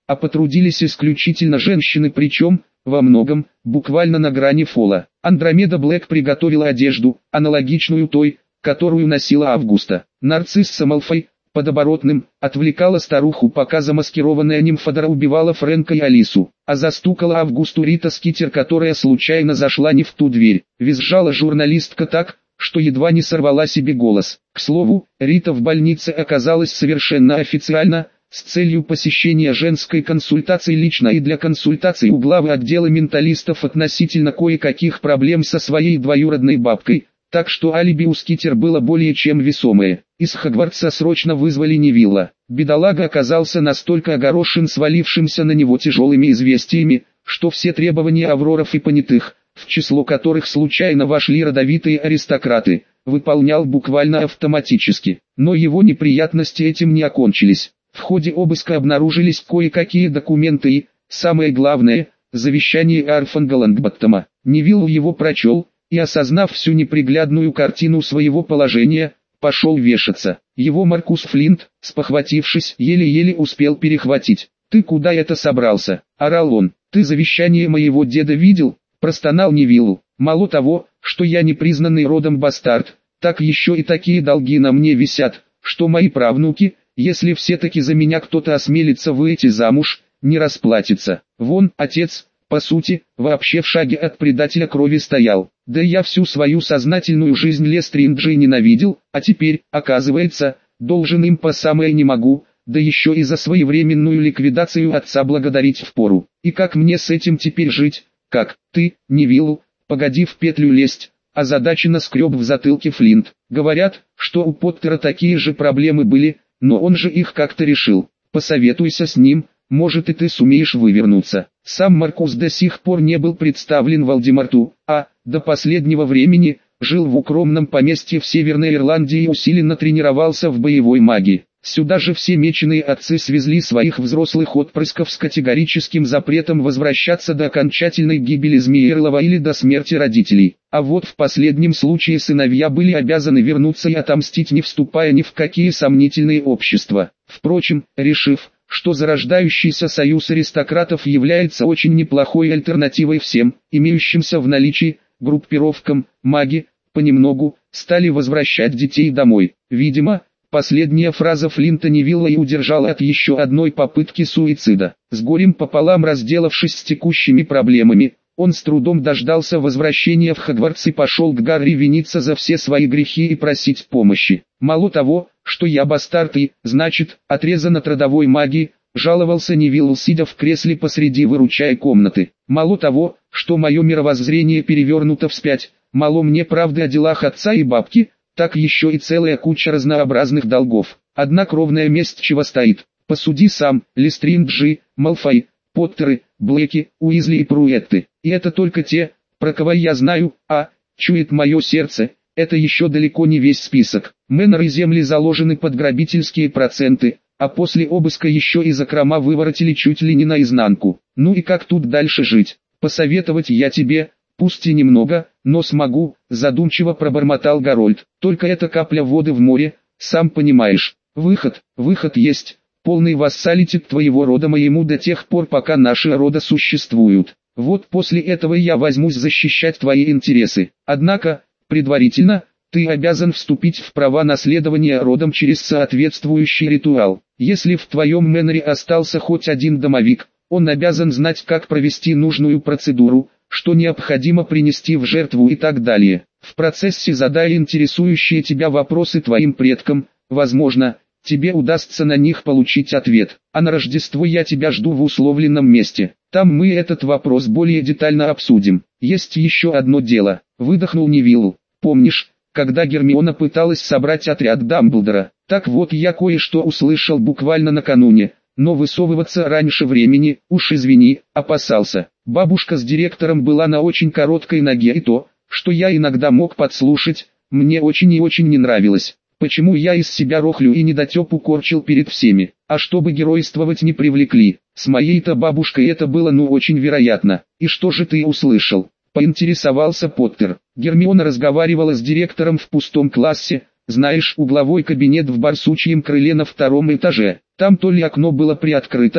а потрудились исключительно женщины, причем, во многом, буквально на грани фола. Андромеда Блэк приготовила одежду, аналогичную той, которую носила Августа. Нарцисса Малфой, под оборотным, отвлекала старуху, пока замаскированная нимфодора убивала Фрэнка и Алису, а застукала Августу Рита Скитер, которая случайно зашла не в ту дверь. Визжала журналистка так, что едва не сорвала себе голос. К слову, Рита в больнице оказалась совершенно официально, с целью посещения женской консультации лично и для консультаций у главы отдела менталистов относительно кое-каких проблем со своей двоюродной бабкой, так что алиби у Скитер было более чем весомое. Из Хогвартса срочно вызвали Невилла. Бедолага оказался настолько огорошен свалившимся на него тяжелыми известиями, что все требования авроров и понятых, в число которых случайно вошли родовитые аристократы, выполнял буквально автоматически. Но его неприятности этим не окончились. В ходе обыска обнаружились кое-какие документы и, самое главное, завещание Арфанга Лонгботтома. Невилл его прочел, и, осознав всю неприглядную картину своего положения, пошел вешаться. Его Маркус Флинт, спохватившись, еле-еле успел перехватить. «Ты куда это собрался?» – орал он. «Ты завещание моего деда видел?» – простонал Невиллу. «Мало того, что я непризнанный родом бастард, так еще и такие долги на мне висят, что мои правнуки, если все-таки за меня кто-то осмелится выйти замуж, не расплатится. Вон, отец, по сути, вообще в шаге от предателя крови стоял. Да я всю свою сознательную жизнь Лестринджей ненавидел, а теперь, оказывается, должен им по самое не могу, да еще и за своевременную ликвидацию отца благодарить впору. И как мне с этим теперь жить? Как, ты, Невиллу, погоди в петлю лезть», озадаченно скреб в затылке Флинт. «Говорят, что у Поттера такие же проблемы были, но он же их как-то решил. Посоветуйся с ним, может и ты сумеешь вывернуться». Сам Маркус до сих пор не был представлен Волдеморту, а, до последнего времени, жил в укромном поместье в Северной Ирландии и усиленно тренировался в боевой магии. Сюда же все меченые отцы свезли своих взрослых отпрысков с категорическим запретом возвращаться до окончательной гибели Змеелова или до смерти родителей. А вот в последнем случае сыновья были обязаны вернуться и отомстить, не вступая ни в какие сомнительные общества. Впрочем, решив, что зарождающийся союз аристократов является очень неплохой альтернативой всем, имеющимся в наличии, группировкам, маги, понемногу, стали возвращать детей домой. Видимо, последняя фраза Флинта Невилла и удержала от еще одной попытки суицида. С горем пополам разделавшись с текущими проблемами, он с трудом дождался возвращения в Хогвартс и пошел к Гарри виниться за все свои грехи и просить помощи. «Мало того, что я бастард и, значит, отрезан от родовой магии», жаловался Невилл, сидя в кресле посреди выручай комнаты. «Мало того, что мое мировоззрение перевернуто вспять, мало мне правды о делах отца и бабки, так еще и целая куча разнообразных долгов. Одна кровная месть чего стоит. Посуди сам, Лестринджи, Малфой, Поттеры, Блэки, Уизли и Пруэтты. И это только те, про кого я знаю, а, чует мое сердце, это еще далеко не весь список. Мэннер и земли заложены под грабительские проценты, а после обыска еще и закрома выворотили чуть ли не наизнанку. Ну и как тут дальше жить? Посоветовать я тебе, пусть и немного, но смогу», задумчиво пробормотал Гарольд. «Только это капля воды в море, сам понимаешь. Выход есть. Полный вассалитет твоего рода моему до тех пор, пока наши рода существуют. Вот после этого я возьмусь защищать твои интересы. Однако, предварительно, ты обязан вступить в права наследования родом через соответствующий ритуал. Если в твоем Мэннере остался хоть один домовик, он обязан знать, как провести нужную процедуру, что необходимо принести в жертву и так далее. В процессе задай интересующие тебя вопросы твоим предкам, возможно, тебе удастся на них получить ответ. А на Рождество я тебя жду в условленном месте. Там мы этот вопрос более детально обсудим. Есть еще одно дело», выдохнул Невилл. «Помнишь, когда Гермиона пыталась собрать отряд Дамблдора? Так вот, я кое-что услышал буквально накануне, но высовываться раньше времени, уж извини, опасался. Бабушка с директором была на очень короткой ноге, и то, что я иногда мог подслушать, мне очень и очень не нравилось. Почему я из себя рохлю и недотепу корчил перед всеми, а чтобы геройствовать не привлекли. С моей-то бабушкой это было очень вероятно. И что же ты услышал?» Поинтересовался Поттер. Гермиона разговаривала с директором в пустом классе, знаешь, угловой кабинет в барсучьем крыле на 2-м этаже. Там то ли окно было приоткрыто,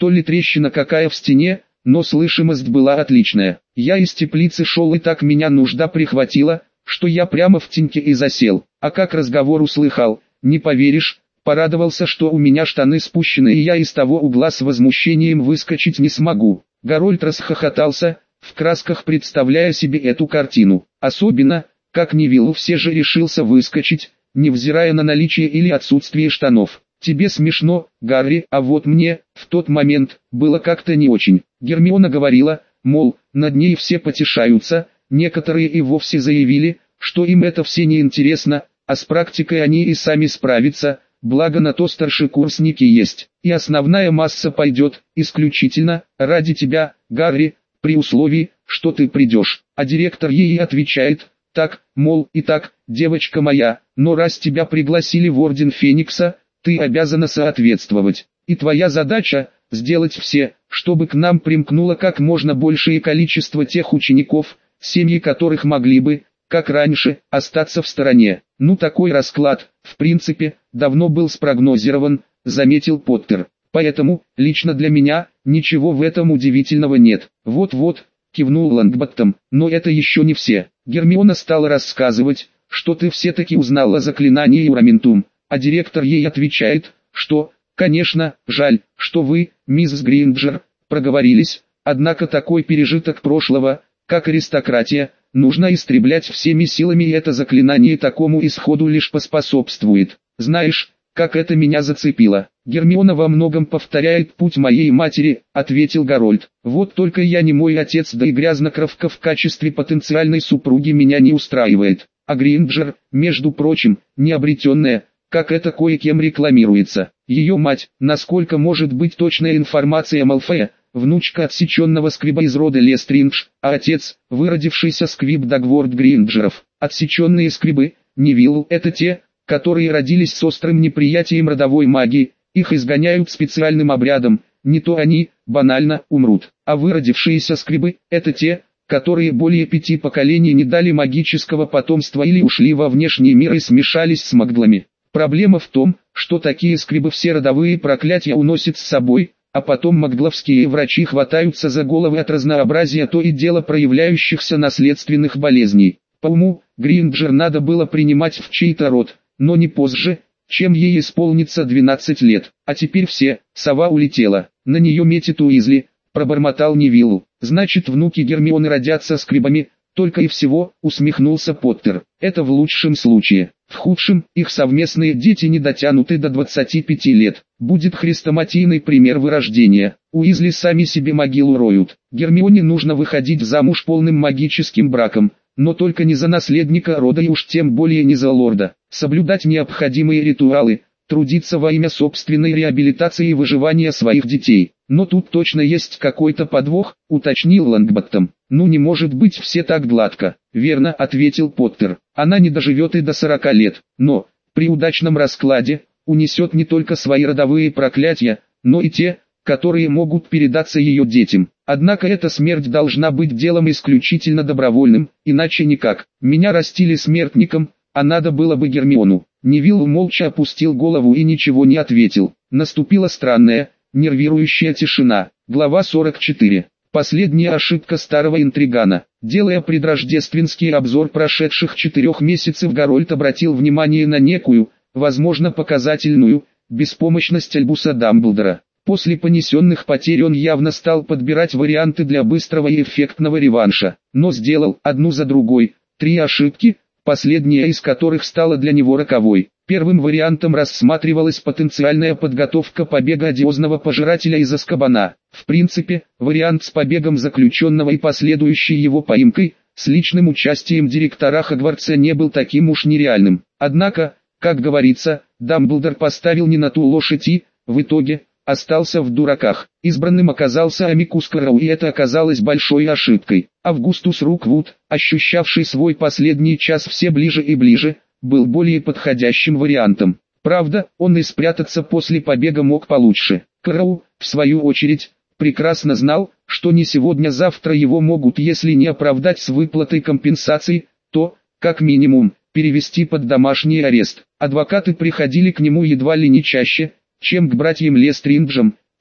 то ли трещина какая в стене, но слышимость была отличная. Я из теплицы шел и так меня нужда прихватила, что я прямо в теньке и засел. А как разговор услыхал, не поверишь, порадовался, что у меня штаны спущены и я из того угла с возмущением выскочить не смогу. Гарольд расхохотался, в красках представляя себе эту картину. Особенно, как Невилл все же решился выскочить, невзирая на наличие или отсутствие штанов. «Тебе смешно, Гарри, а вот мне, в тот момент, было как-то не очень». Гермиона говорила, мол, над ней все потешаются, некоторые и вовсе заявили, что им это все не интересно, а с практикой они и сами справятся, благо на то старшекурсники есть. И основная масса пойдет, исключительно, ради тебя, Гарри, при условии, что ты придешь. А директор ей отвечает, так, мол, и так, девочка моя, но раз тебя пригласили в Орден Феникса, ты обязана соответствовать. И твоя задача – сделать все, чтобы к нам примкнуло как можно большее количество тех учеников, семьи которых могли бы, как раньше, остаться в стороне. Ну такой расклад, в принципе, давно был спрогнозирован, заметил Поттер. Поэтому, лично для меня, ничего в этом удивительного нет. Вот-вот, кивнул Лонгботтом, но это еще не все. Гермиона стала рассказывать, что ты все-таки узнала заклинание Юраментум. А директор ей отвечает, что, конечно, жаль, что вы, мисс Гринджер, проговорились, однако такой пережиток прошлого, как аристократия, нужно истреблять всеми силами и это заклинание такому исходу лишь поспособствует. Знаешь, как это меня зацепило. Гермиона во многом повторяет путь моей матери, ответил Гарольд. Вот только я не мой отец, да и грязнокровка в качестве потенциальной супруги меня не устраивает. А Гринджер, между прочим, необретенная, как это кое-кем рекламируется. Ее мать, насколько может быть точная информация Малфоя, внучка отсеченного сквиба из рода Лестриндж, а отец, выродившийся сквиб Дагворд Гринджеров. Отсеченные сквибы, Невилл, это те, которые родились с острым неприятием родовой магии, их изгоняют специальным обрядом, не то они, банально, умрут. А выродившиеся сквибы, это те, которые более 5 поколений не дали магического потомства или ушли во внешний мир и смешались с маглами. Проблема в том, что такие сквибы все родовые проклятия уносят с собой, а потом магловские врачи хватаются за головы от разнообразия то и дело проявляющихся наследственных болезней. По уму, Гринджер надо было принимать в чей-то род, но не позже, чем ей исполнится 12 лет. А теперь все, сова улетела, на нее метит Уизли, пробормотал Невиллу. Значит, внуки Гермионы родятся сквибами, только и всего, усмехнулся Поттер. Это в лучшем случае. В худшем, их совместные дети не дотянуты до 25 лет. Будет хрестоматийный пример вырождения. Уизли сами себе могилу роют. Гермионе нужно выходить замуж полным магическим браком, но только не за наследника рода и уж тем более не за лорда. Соблюдать необходимые ритуалы, трудиться во имя собственной реабилитации и выживания своих детей. Но тут точно есть какой-то подвох, уточнил Лонгботтом. Ну не может быть все так гладко. Верно, ответил Поттер. Она не доживет и до 40 лет, но, при удачном раскладе, унесет не только свои родовые проклятия, но и те, которые могут передаться ее детям. Однако эта смерть должна быть делом исключительно добровольным, иначе никак. Меня растили смертником, а надо было бы Гермиону. Невилл молча опустил голову и ничего не ответил. Наступила странная, нервирующая тишина. Глава 44. Последняя ошибка старого интригана. Делая предрождественский обзор прошедших 4 месяцев, Гарольд обратил внимание на некую, возможно показательную, беспомощность Альбуса Дамблдора. После понесенных потерь он явно стал подбирать варианты для быстрого и эффектного реванша, но сделал одну за другой 3 ошибки, последняя из которых стала для него роковой. Первым вариантом рассматривалась потенциальная подготовка побега одиозного пожирателя из Азкабана. В принципе, вариант с побегом заключенного и последующей его поимкой, с личным участием директора Хогвартса не был таким уж нереальным. Однако, как говорится, Дамблдор поставил не на ту лошадь и, в итоге, остался в дураках. Избранным оказался Амикус Кроу, и это оказалось большой ошибкой. Августус Руквуд, ощущавший свой последний час все ближе и ближе, был более подходящим вариантом. Правда, он и спрятаться после побега мог получше. Кроу, в свою очередь, прекрасно знал, что не сегодня-завтра его могут, если не оправдать с выплатой компенсаций, то, как минимум, перевести под домашний арест. Адвокаты приходили к нему едва ли не чаще, чем к братьям Лестринджам,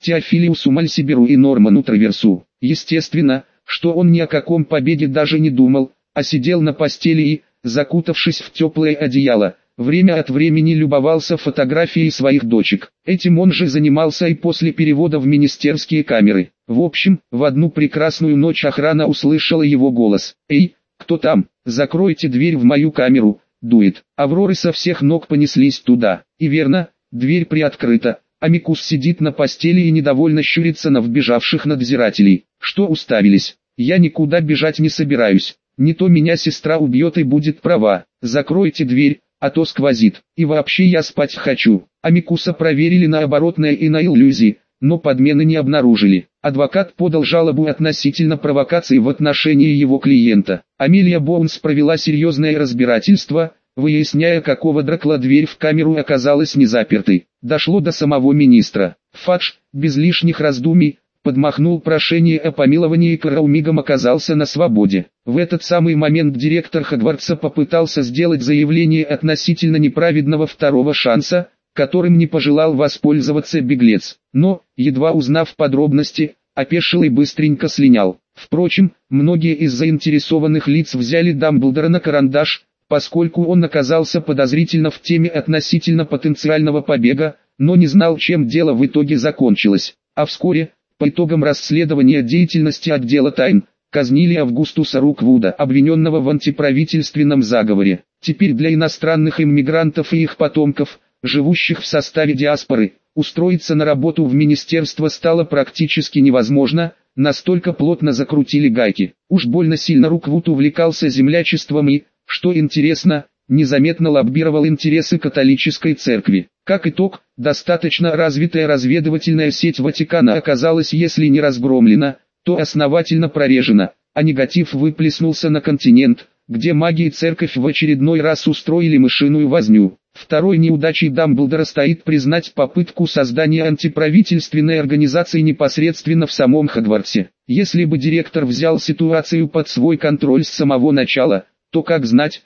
Теофилиусу Мальсиберу и Норману Траверсу. Естественно, что он ни о каком побеге даже не думал, а сидел на постели и, закутавшись в теплое одеяло, время от времени любовался фотографией своих дочек. Этим он же занимался и после перевода в министерские камеры. В общем, в одну прекрасную ночь охрана услышала его голос. «Эй, кто там? Закройте дверь в мою камеру, дует». Авроры со всех ног понеслись туда. И верно, дверь приоткрыта. Амикус сидит на постели и недовольно щурится на вбежавших надзирателей. «Что уставились? Я никуда бежать не собираюсь. Не то меня сестра убьет и будет права. Закройте дверь, а то сквозит. И вообще я спать хочу». Амикуса проверили на оборотное и на иллюзии, но подмены не обнаружили. Адвокат подал жалобу относительно провокации в отношении его клиента. Амелия Боунс провела серьезное разбирательство, выясняя, какого дракла дверь в камеру оказалась не запертой. Дошло до самого министра. Фадж, без лишних раздумий, подмахнул прошение о помиловании и Кэрол мигом оказался на свободе. В этот самый момент директор Хогвартса попытался сделать заявление относительно неправедного второго шанса, которым не пожелал воспользоваться беглец. Но, едва узнав подробности, опешил и быстренько слинял. Впрочем, многие из заинтересованных лиц взяли Дамблдора на карандаш, поскольку он оказался подозрительно в теме относительно потенциального побега, но не знал, чем дело в итоге закончилось. А вскоре, по итогам расследования деятельности отдела тайн, казнили Августуса Руквуда, обвиненного в антиправительственном заговоре. Теперь для иностранных иммигрантов и их потомков, живущих в составе диаспоры, устроиться на работу в министерство стало практически невозможно, настолько плотно закрутили гайки. Уж больно сильно Руквуд увлекался землячеством и, что интересно, незаметно лоббировал интересы католической церкви. Как итог, достаточно развитая разведывательная сеть Ватикана оказалась, если не разгромлена, то основательно прорежена, а негатив выплеснулся на континент, где маги и церковь в очередной раз устроили мышиную возню. Второй неудачей Дамблдора стоит признать попытку создания антиправительственной организации непосредственно в самом Хогвартсе. Если бы директор взял ситуацию под свой контроль с самого начала, то как знать,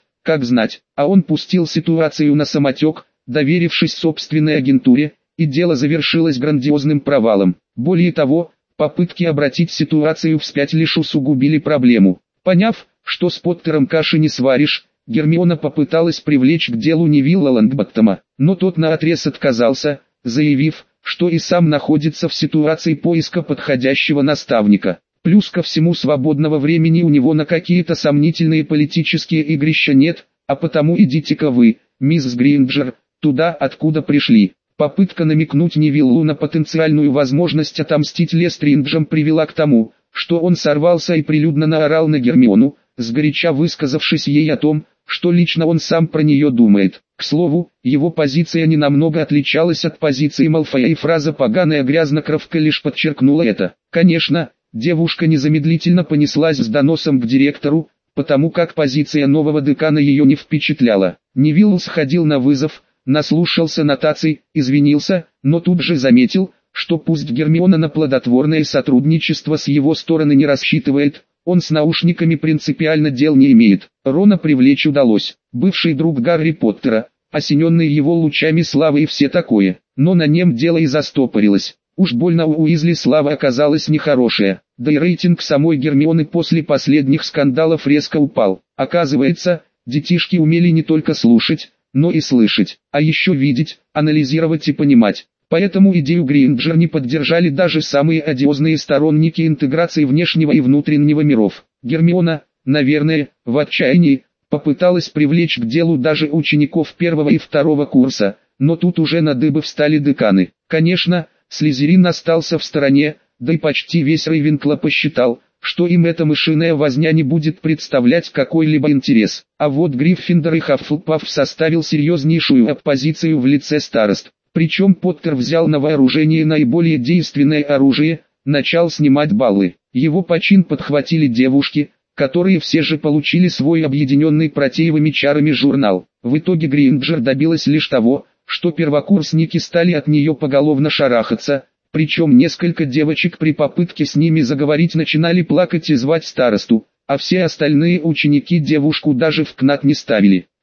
а он пустил ситуацию на самотек, доверившись собственной агентуре, и дело завершилось грандиозным провалом. Более того, попытки обратить ситуацию вспять лишь усугубили проблему. Поняв, что с Поттером каши не сваришь, Гермиона попыталась привлечь к делу Невилла Лонгботтома, но тот наотрез отказался, заявив, что и сам находится в ситуации поиска подходящего наставника. Плюс ко всему свободного времени у него на какие-то сомнительные политические игрища нет, а потому идите-ка вы, мисс Гринджер, туда, откуда пришли. Попытка намекнуть Невиллу на потенциальную возможность отомстить Лестринджам привела к тому, что он сорвался и прилюдно наорал на Гермиону, сгоряча высказавшись ей о том, что лично он сам про нее думает. К слову, его позиция ненамного отличалась от позиции Малфоя, и фраза «поганая грязнокровка» лишь подчеркнула это. Конечно, девушка незамедлительно понеслась с доносом к директору, потому как позиция нового декана ее не впечатляла. Невилл сходил на вызов, наслушался нотаций, извинился, но тут же заметил, что пусть Гермиона на плодотворное сотрудничество с его стороны не рассчитывает, он с наушниками принципиально дел не имеет. Рона привлечь удалось, бывший друг Гарри Поттера, осененный его лучами славы и все такое, но на нем дело и застопорилось. Уж больно у Уизли слава оказалась нехорошая, да и рейтинг самой Гермионы после последних скандалов резко упал. Оказывается, детишки умели не только слушать, но и слышать, а еще видеть, анализировать и понимать. Поэтому идею Гринджер не поддержали даже самые одиозные сторонники интеграции внешнего и внутреннего миров. Гермиона, наверное, в отчаянии, попыталась привлечь к делу даже учеников первого и второго курса, но тут уже на дыбы встали деканы. Конечно, Слизерин остался в стороне, да и почти весь Рейвенкло посчитал, что им эта мышиная возня не будет представлять какой-либо интерес. А вот Гриффиндор и Хаффлпаф составил серьезнейшую оппозицию в лице старост. Причем Поттер взял на вооружение наиболее действенное оружие, начал снимать баллы. Его почин подхватили девушки, которые все же получили свой объединенный протеевыми чарами журнал. В итоге Гринджер добилась лишь того, что первокурсники стали от нее поголовно шарахаться, причем несколько девочек при попытке с ними заговорить начинали плакать и звать старосту, а все остальные ученики девушку даже в КНАТ не ставили.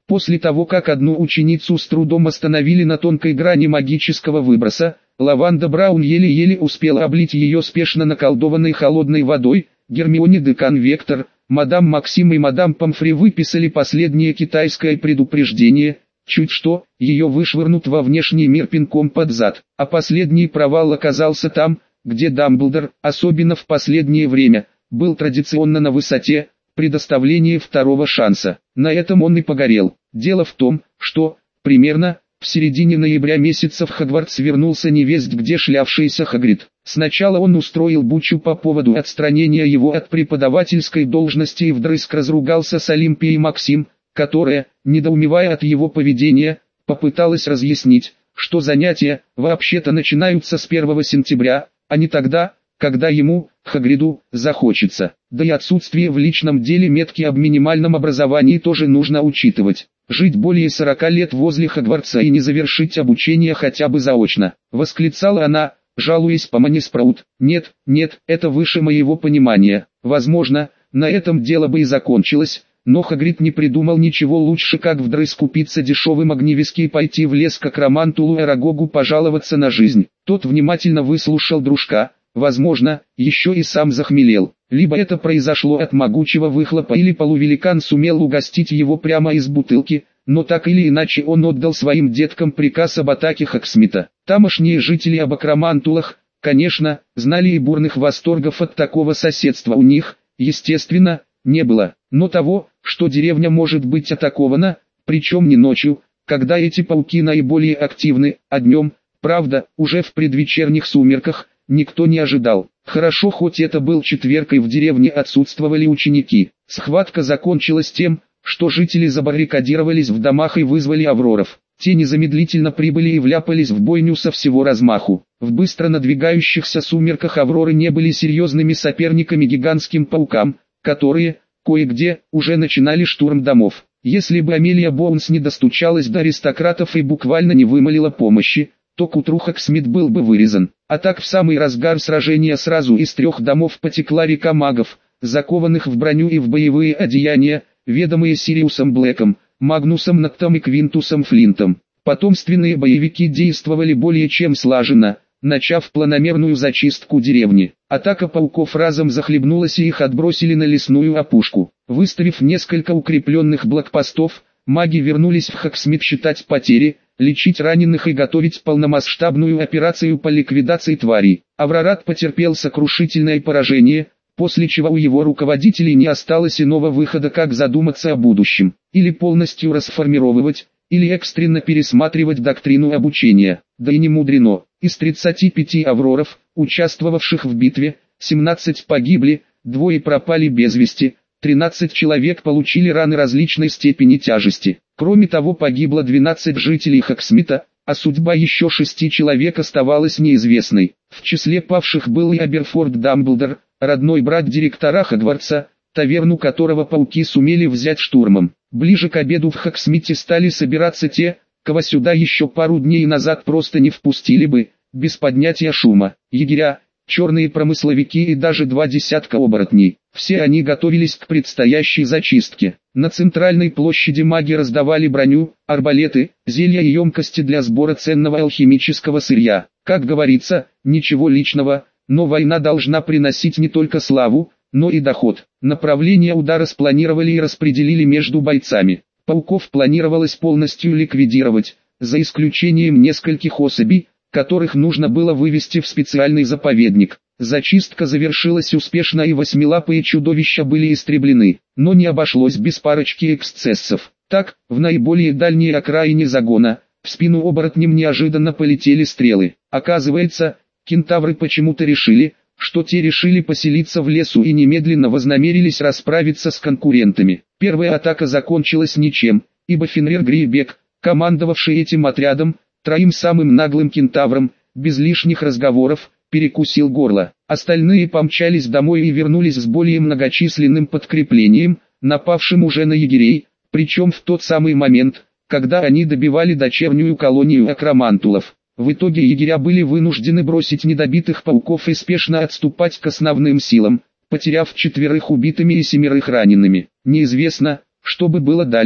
После того, как одну ученицу с трудом остановили на тонкой грани магического выброса, Лаванда Браун еле-еле успела облить ее спешно наколдованной холодной водой. Гермионе де Конвектор, мадам Максим и мадам Помфри выписали последнее китайское предупреждение. Чуть что, ее вышвырнут во внешний мир пинком под зад. А последний провал оказался там, где Дамблдор, особенно в последнее время, был традиционно на высоте предоставления второго шанса. На этом он и погорел. Дело в том, что, примерно, в середине ноября месяца в Хогвартс вернулся невесть где шлявшийся Хагрид. Сначала он устроил бучу по поводу отстранения его от преподавательской должности и вдрызг разругался с Олимпией Максим, которая, недоумевая от его поведения, попыталась разъяснить, что занятия вообще-то начинаются с 1 сентября, а не тогда, когда ему, Хагриду, захочется. Да и отсутствие в личном деле метки об минимальном образовании тоже нужно учитывать. Жить более 40 лет возле Хогвартса и не завершить обучение хотя бы заочно, восклицала она, жалуясь по Мани Спраут. Нет, это выше моего понимания. Возможно, на этом дело бы и закончилось, но Хагрид не придумал ничего лучше, как вдрызг купиться дешевым огневиски и пойти в лес к Акромантулу Эрагогу пожаловаться на жизнь. Тот внимательно выслушал дружка. Возможно, еще и сам захмелел. Либо это произошло от могучего выхлопа, или полувеликан сумел угостить его прямо из бутылки, но так или иначе он отдал своим деткам приказ об атаке Хоксмита. Тамошние жители об Акромантулах, конечно, знали, и бурных восторгов от такого соседства у них, естественно, не было. Но того, что деревня может быть атакована, причем не ночью, когда эти пауки наиболее активны, а днем, правда, уже в предвечерних сумерках, никто не ожидал. Хорошо, хоть это был четверг и в деревне отсутствовали ученики. Схватка закончилась тем, что жители забаррикадировались в домах и вызвали авроров. Те незамедлительно прибыли и вляпались в бойню со всего размаху. В быстро надвигающихся сумерках авроры не были серьезными соперниками гигантским паукам, которые, кое-где, уже начинали штурм домов. Если бы Амелия Боунс не достучалась до аристократов и буквально не вымолила помощи, то к утру Хоксмит был бы вырезан. А так в самый разгар сражения сразу из 3 домов потекла река магов, закованных в броню и в боевые одеяния, ведомые Сириусом Блэком, Магнусом Ноктом и Квинтусом Флинтом. Потомственные боевики действовали более чем слаженно, начав планомерную зачистку деревни. Атака пауков разом захлебнулась и их отбросили на лесную опушку. Выставив несколько укрепленных блокпостов, маги вернулись в Хоксмит считать потери, лечить раненых и готовить полномасштабную операцию по ликвидации тварей. Аврорат потерпел сокрушительное поражение, после чего у его руководителей не осталось иного выхода, как задуматься о будущем, или полностью расформировывать, или экстренно пересматривать доктрину обучения. Да и не мудрено, из 35 авроров, участвовавших в битве, 17 погибли, 2 пропали без вести, 13 человек получили раны различной степени тяжести. Кроме того, погибло 12 жителей Хоксмита, а судьба еще 6 человек оставалась неизвестной. В числе павших был и Аберфорд Дамблдор, родной брат директора Хогвартса, таверну которого пауки сумели взять штурмом. Ближе к обеду в Хоксмите стали собираться те, кого сюда еще пару дней назад просто не впустили бы, без поднятия шума. Егеря, черные промысловики и даже 2 десятка оборотней. Все они готовились к предстоящей зачистке. На центральной площади маги раздавали броню, арбалеты, зелья и емкости для сбора ценного алхимического сырья. Как говорится, ничего личного, но война должна приносить не только славу, но и доход. Направление удара спланировали и распределили между бойцами. Пауков планировалось полностью ликвидировать, за исключением нескольких особей, которых нужно было вывести в специальный заповедник. Зачистка завершилась успешно и 8-лапые чудовища были истреблены, но не обошлось без парочки эксцессов. Так, в наиболее дальней окраине загона, в спину оборотням неожиданно полетели стрелы. Оказывается, кентавры почему-то решили, что те решили поселиться в лесу и немедленно вознамерились расправиться с конкурентами. Первая атака закончилась ничем, ибо Фенрир Грейбек, командовавший этим отрядом, 3 самым наглым кентаврам, без лишних разговоров, перекусил горло. Остальные помчались домой и вернулись с более многочисленным подкреплением, напавшим уже на егерей, причем в тот самый момент, когда они добивали дочернюю колонию акромантулов. В итоге егеря были вынуждены бросить недобитых пауков и спешно отступать к основным силам, потеряв 4 убитыми и 7 ранеными. Неизвестно, что бы было дальше,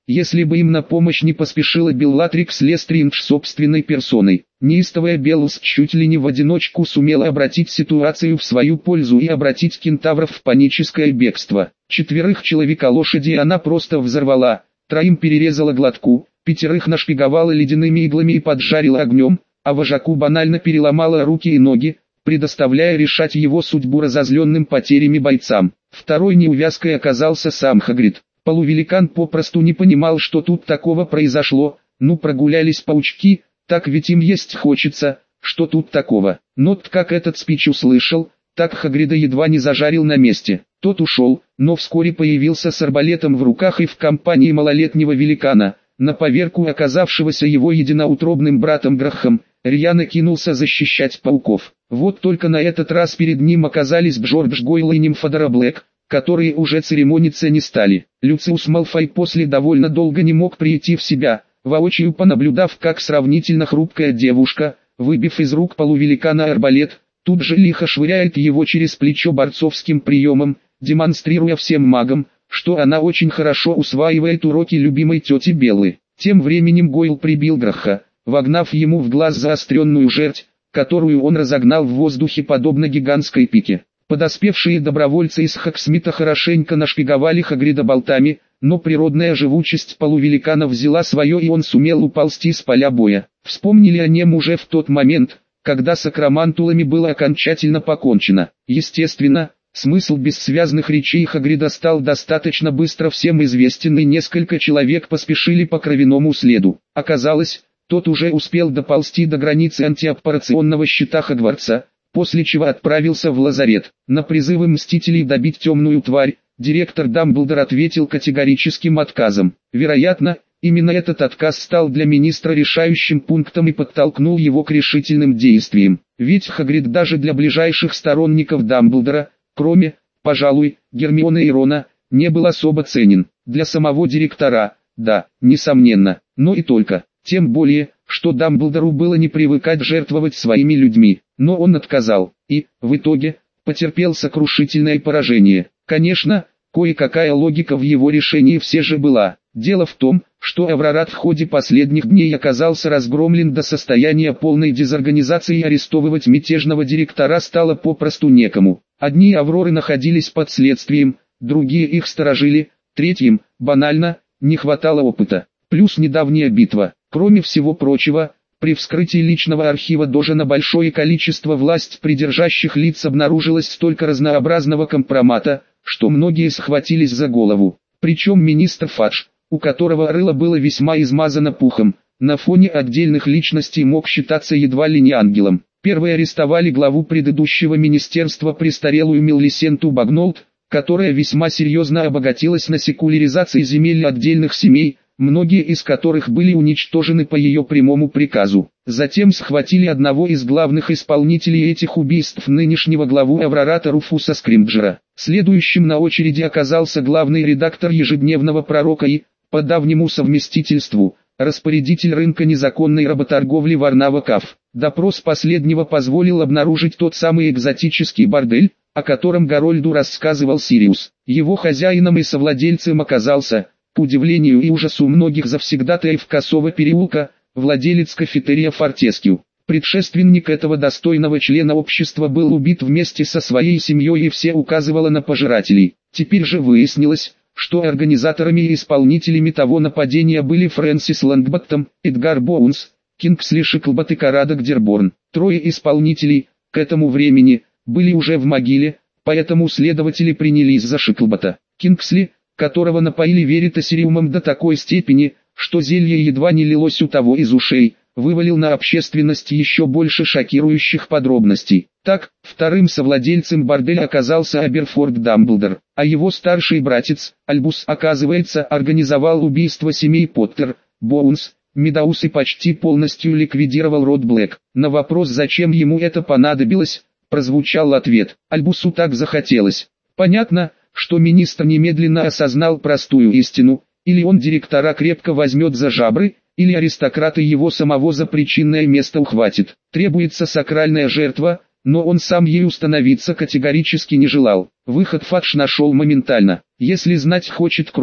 если бы им на помощь не поспешила Беллатрикс Лестриндж собственной персоной. Неистовая Беллус чуть ли не в одиночку сумела обратить ситуацию в свою пользу и обратить кентавров в паническое бегство. 4 человека-лошади она просто взорвала, 3 перерезала глотку, 5 нашпиговала ледяными иглами и поджарила огнем, а вожаку банально переломала руки и ноги, предоставляя решать его судьбу разозленным потерями бойцам. Второй неувязкой оказался сам Хагрид. Полувеликан попросту не понимал, что тут такого произошло. Ну прогулялись паучки, так ведь им есть хочется, что тут такого. Но как этот спич услышал, так Хагрида едва не зажарил на месте. Тот ушел, но вскоре появился с арбалетом в руках и в компании малолетнего великана, на поверку оказавшегося его единоутробным братом Грахом, рьяно кинулся защищать пауков. Вот только на этот раз перед ним оказались Джордж Гойл и Нимфодора Блэк, которые уже церемониться не стали. Люциус Малфой после довольно долго не мог прийти в себя, воочию понаблюдав, как сравнительно хрупкая девушка, выбив из рук полувеликана арбалет, тут же лихо швыряет его через плечо борцовским приемом, демонстрируя всем магам, что она очень хорошо усваивает уроки любимой тети Беллы. Тем временем Гойл прибил Граха, вогнав ему в глаз заостренную жерть, которую он разогнал в воздухе подобно гигантской пике. Подоспевшие добровольцы из Хоксмита хорошенько нашпиговали Хагрида болтами, но природная живучесть полувеликана взяла свое, и он сумел уползти с поля боя. Вспомнили о нем уже в тот момент, когда с акромантулами было окончательно покончено. Естественно, смысл бессвязных речей Хагрида стал достаточно быстро всем известен, и несколько человек поспешили по кровяному следу. Оказалось, тот уже успел доползти до границы антиаппарационного щита Хогвартса, после чего отправился в лазарет. На призывы Мстителей добить темную тварь, директор Дамблдор ответил категорическим отказом. Вероятно, именно этот отказ стал для министра решающим пунктом и подтолкнул его к решительным действиям. Ведь Хагрид даже для ближайших сторонников Дамблдора, кроме, пожалуй, Гермионы и Рона, не был особо ценен. Для самого директора, да, несомненно, но и только. Тем более, что Дамблдору было не привыкать жертвовать своими людьми. Но он отказал, и, в итоге, потерпел сокрушительное поражение. Конечно, кое-какая логика в его решении все же была. Дело в том, что Аврорат в ходе последних дней оказался разгромлен до состояния полной дезорганизации, и арестовывать мятежного директора стало попросту некому. Одни Авроры находились под следствием, другие их сторожили, третьим, банально, не хватало опыта. Плюс недавняя битва. Кроме всего прочего, при вскрытии личного архива Дожена большое количество власть придержащих лиц обнаружилось столько разнообразного компромата, что многие схватились за голову. Причем министр Фадж, у которого рыло было весьма измазано пухом, на фоне отдельных личностей мог считаться едва ли не ангелом. Первые арестовали главу предыдущего министерства престарелую Мелисенту Багнолт, которая весьма серьезно обогатилась на секуляризации земель отдельных семей, многие из которых были уничтожены по ее прямому приказу. Затем схватили одного из главных исполнителей этих убийств, нынешнего главу Аврората Руфуса Скримджера. Следующим на очереди оказался главный редактор ежедневного пророка и, по давнему совместительству, распорядитель рынка незаконной работорговли Варнава Каф. Допрос последнего позволил обнаружить тот самый экзотический бордель, о котором Гарольду рассказывал Сириус. Его хозяином и совладельцем оказался, к удивлению и ужасу многих завсегдатаев Косого переулка, владелец кафетерия Фортескью. Предшественник этого достойного члена общества был убит вместе со своей семьей, и все указывало на пожирателей. Теперь же выяснилось, что организаторами и исполнителями того нападения были Фрэнсис Лонгботтом, Эдгар Боунс, Кингсли Шиклбот и Карадок Дерборн. Трое исполнителей, к этому времени, были уже в могиле, поэтому следователи принялись за Шиклбота. Кингсли, которого напоили веритасириумом до такой степени, что зелье едва не лилось у того из ушей, вывалил на общественность еще больше шокирующих подробностей. Так, вторым совладельцем борделя оказался Аберфорд Дамблдор, а его старший братец, Альбус, оказывается, организовал убийство семей Поттер, Боунс, Медаус и почти полностью ликвидировал род Блэк. На вопрос, зачем ему это понадобилось, прозвучал ответ: Альбусу так захотелось. Понятно, что министр немедленно осознал простую истину: или он директора крепко возьмет за жабры, или аристократы его самого за причинное место ухватит. Требуется сакральная жертва, но он сам ею становиться категорически не желал. Выход Фадж нашел моментально. Если знать хочет крови,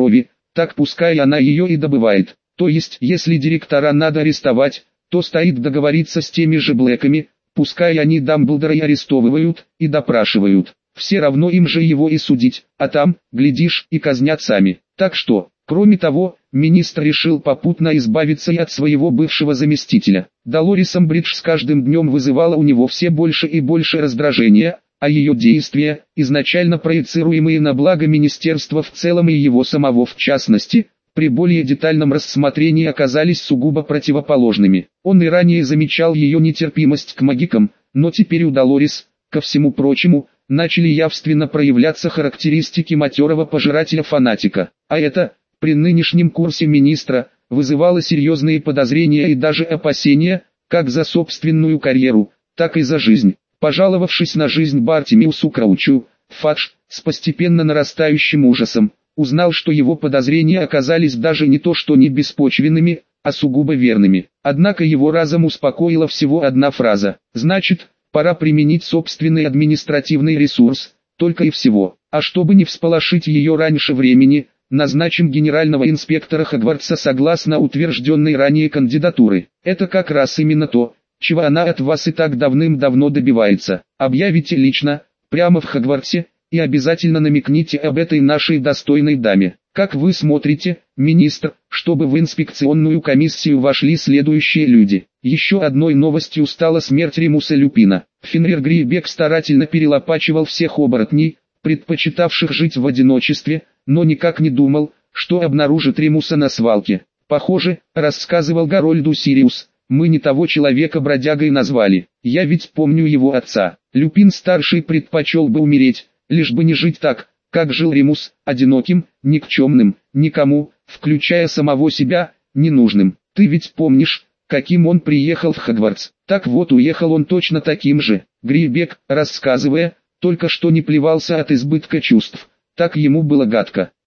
так пускай она ее и добывает. То есть, если директора надо арестовать, то стоит договориться с теми же Блэками, пускай они Дамблдора и арестовывают, и допрашивают. Все равно им же его и судить, а там, глядишь, и казнят сами. Так что, кроме того, министр решил попутно избавиться и от своего бывшего заместителя. Долорес Амбридж с каждым днем вызывала у него все больше и больше раздражения, а ее действия, изначально проецируемые на благо министерства в целом и его самого в частности, при более детальном рассмотрении оказались сугубо противоположными. Он и ранее замечал ее нетерпимость к магикам, но теперь у Долорес, ко всему прочему, начали явственно проявляться характеристики матерого пожирателя-фанатика. А это, при нынешнем курсе министра, вызывало серьезные подозрения и даже опасения, как за собственную карьеру, так и за жизнь. Пожаловавшись на жизнь Бартимиусу Краучу, Фадж, с постепенно нарастающим ужасом, узнал, что его подозрения оказались даже не то что не беспочвенными, а сугубо верными. Однако его разом успокоила всего одна фраза: «Значит, пора применить собственный административный ресурс, только и всего. А чтобы не всполошить ее раньше времени, назначим генерального инспектора Хогвартса согласно утвержденной ранее кандидатуры. Это как раз именно то, чего она от вас и так давным-давно добивается. Объявите лично, прямо в Хогвартсе, и обязательно намекните об этой нашей достойной даме. Как вы смотрите, министр, чтобы в инспекционную комиссию вошли следующие люди?» Еще одной новостью стала смерть Ремуса Люпина. Фенрир Грейбек старательно перелопачивал всех оборотней, предпочитавших жить в одиночестве, но никак не думал, что обнаружит Ремуса на свалке. «Похоже, — рассказывал Гарольду Сириус, — мы не того человека бродягой назвали. Я ведь помню его отца. Люпин-старший предпочел бы умереть, лишь бы не жить так, как жил Ремус, одиноким, никчемным, никому, включая самого себя, ненужным. Ты ведь помнишь, каким он приехал в Хогвартс? Так вот, уехал он точно таким же». Грейбек, рассказывая, только что не плевался от избытка чувств. Так ему было гадко.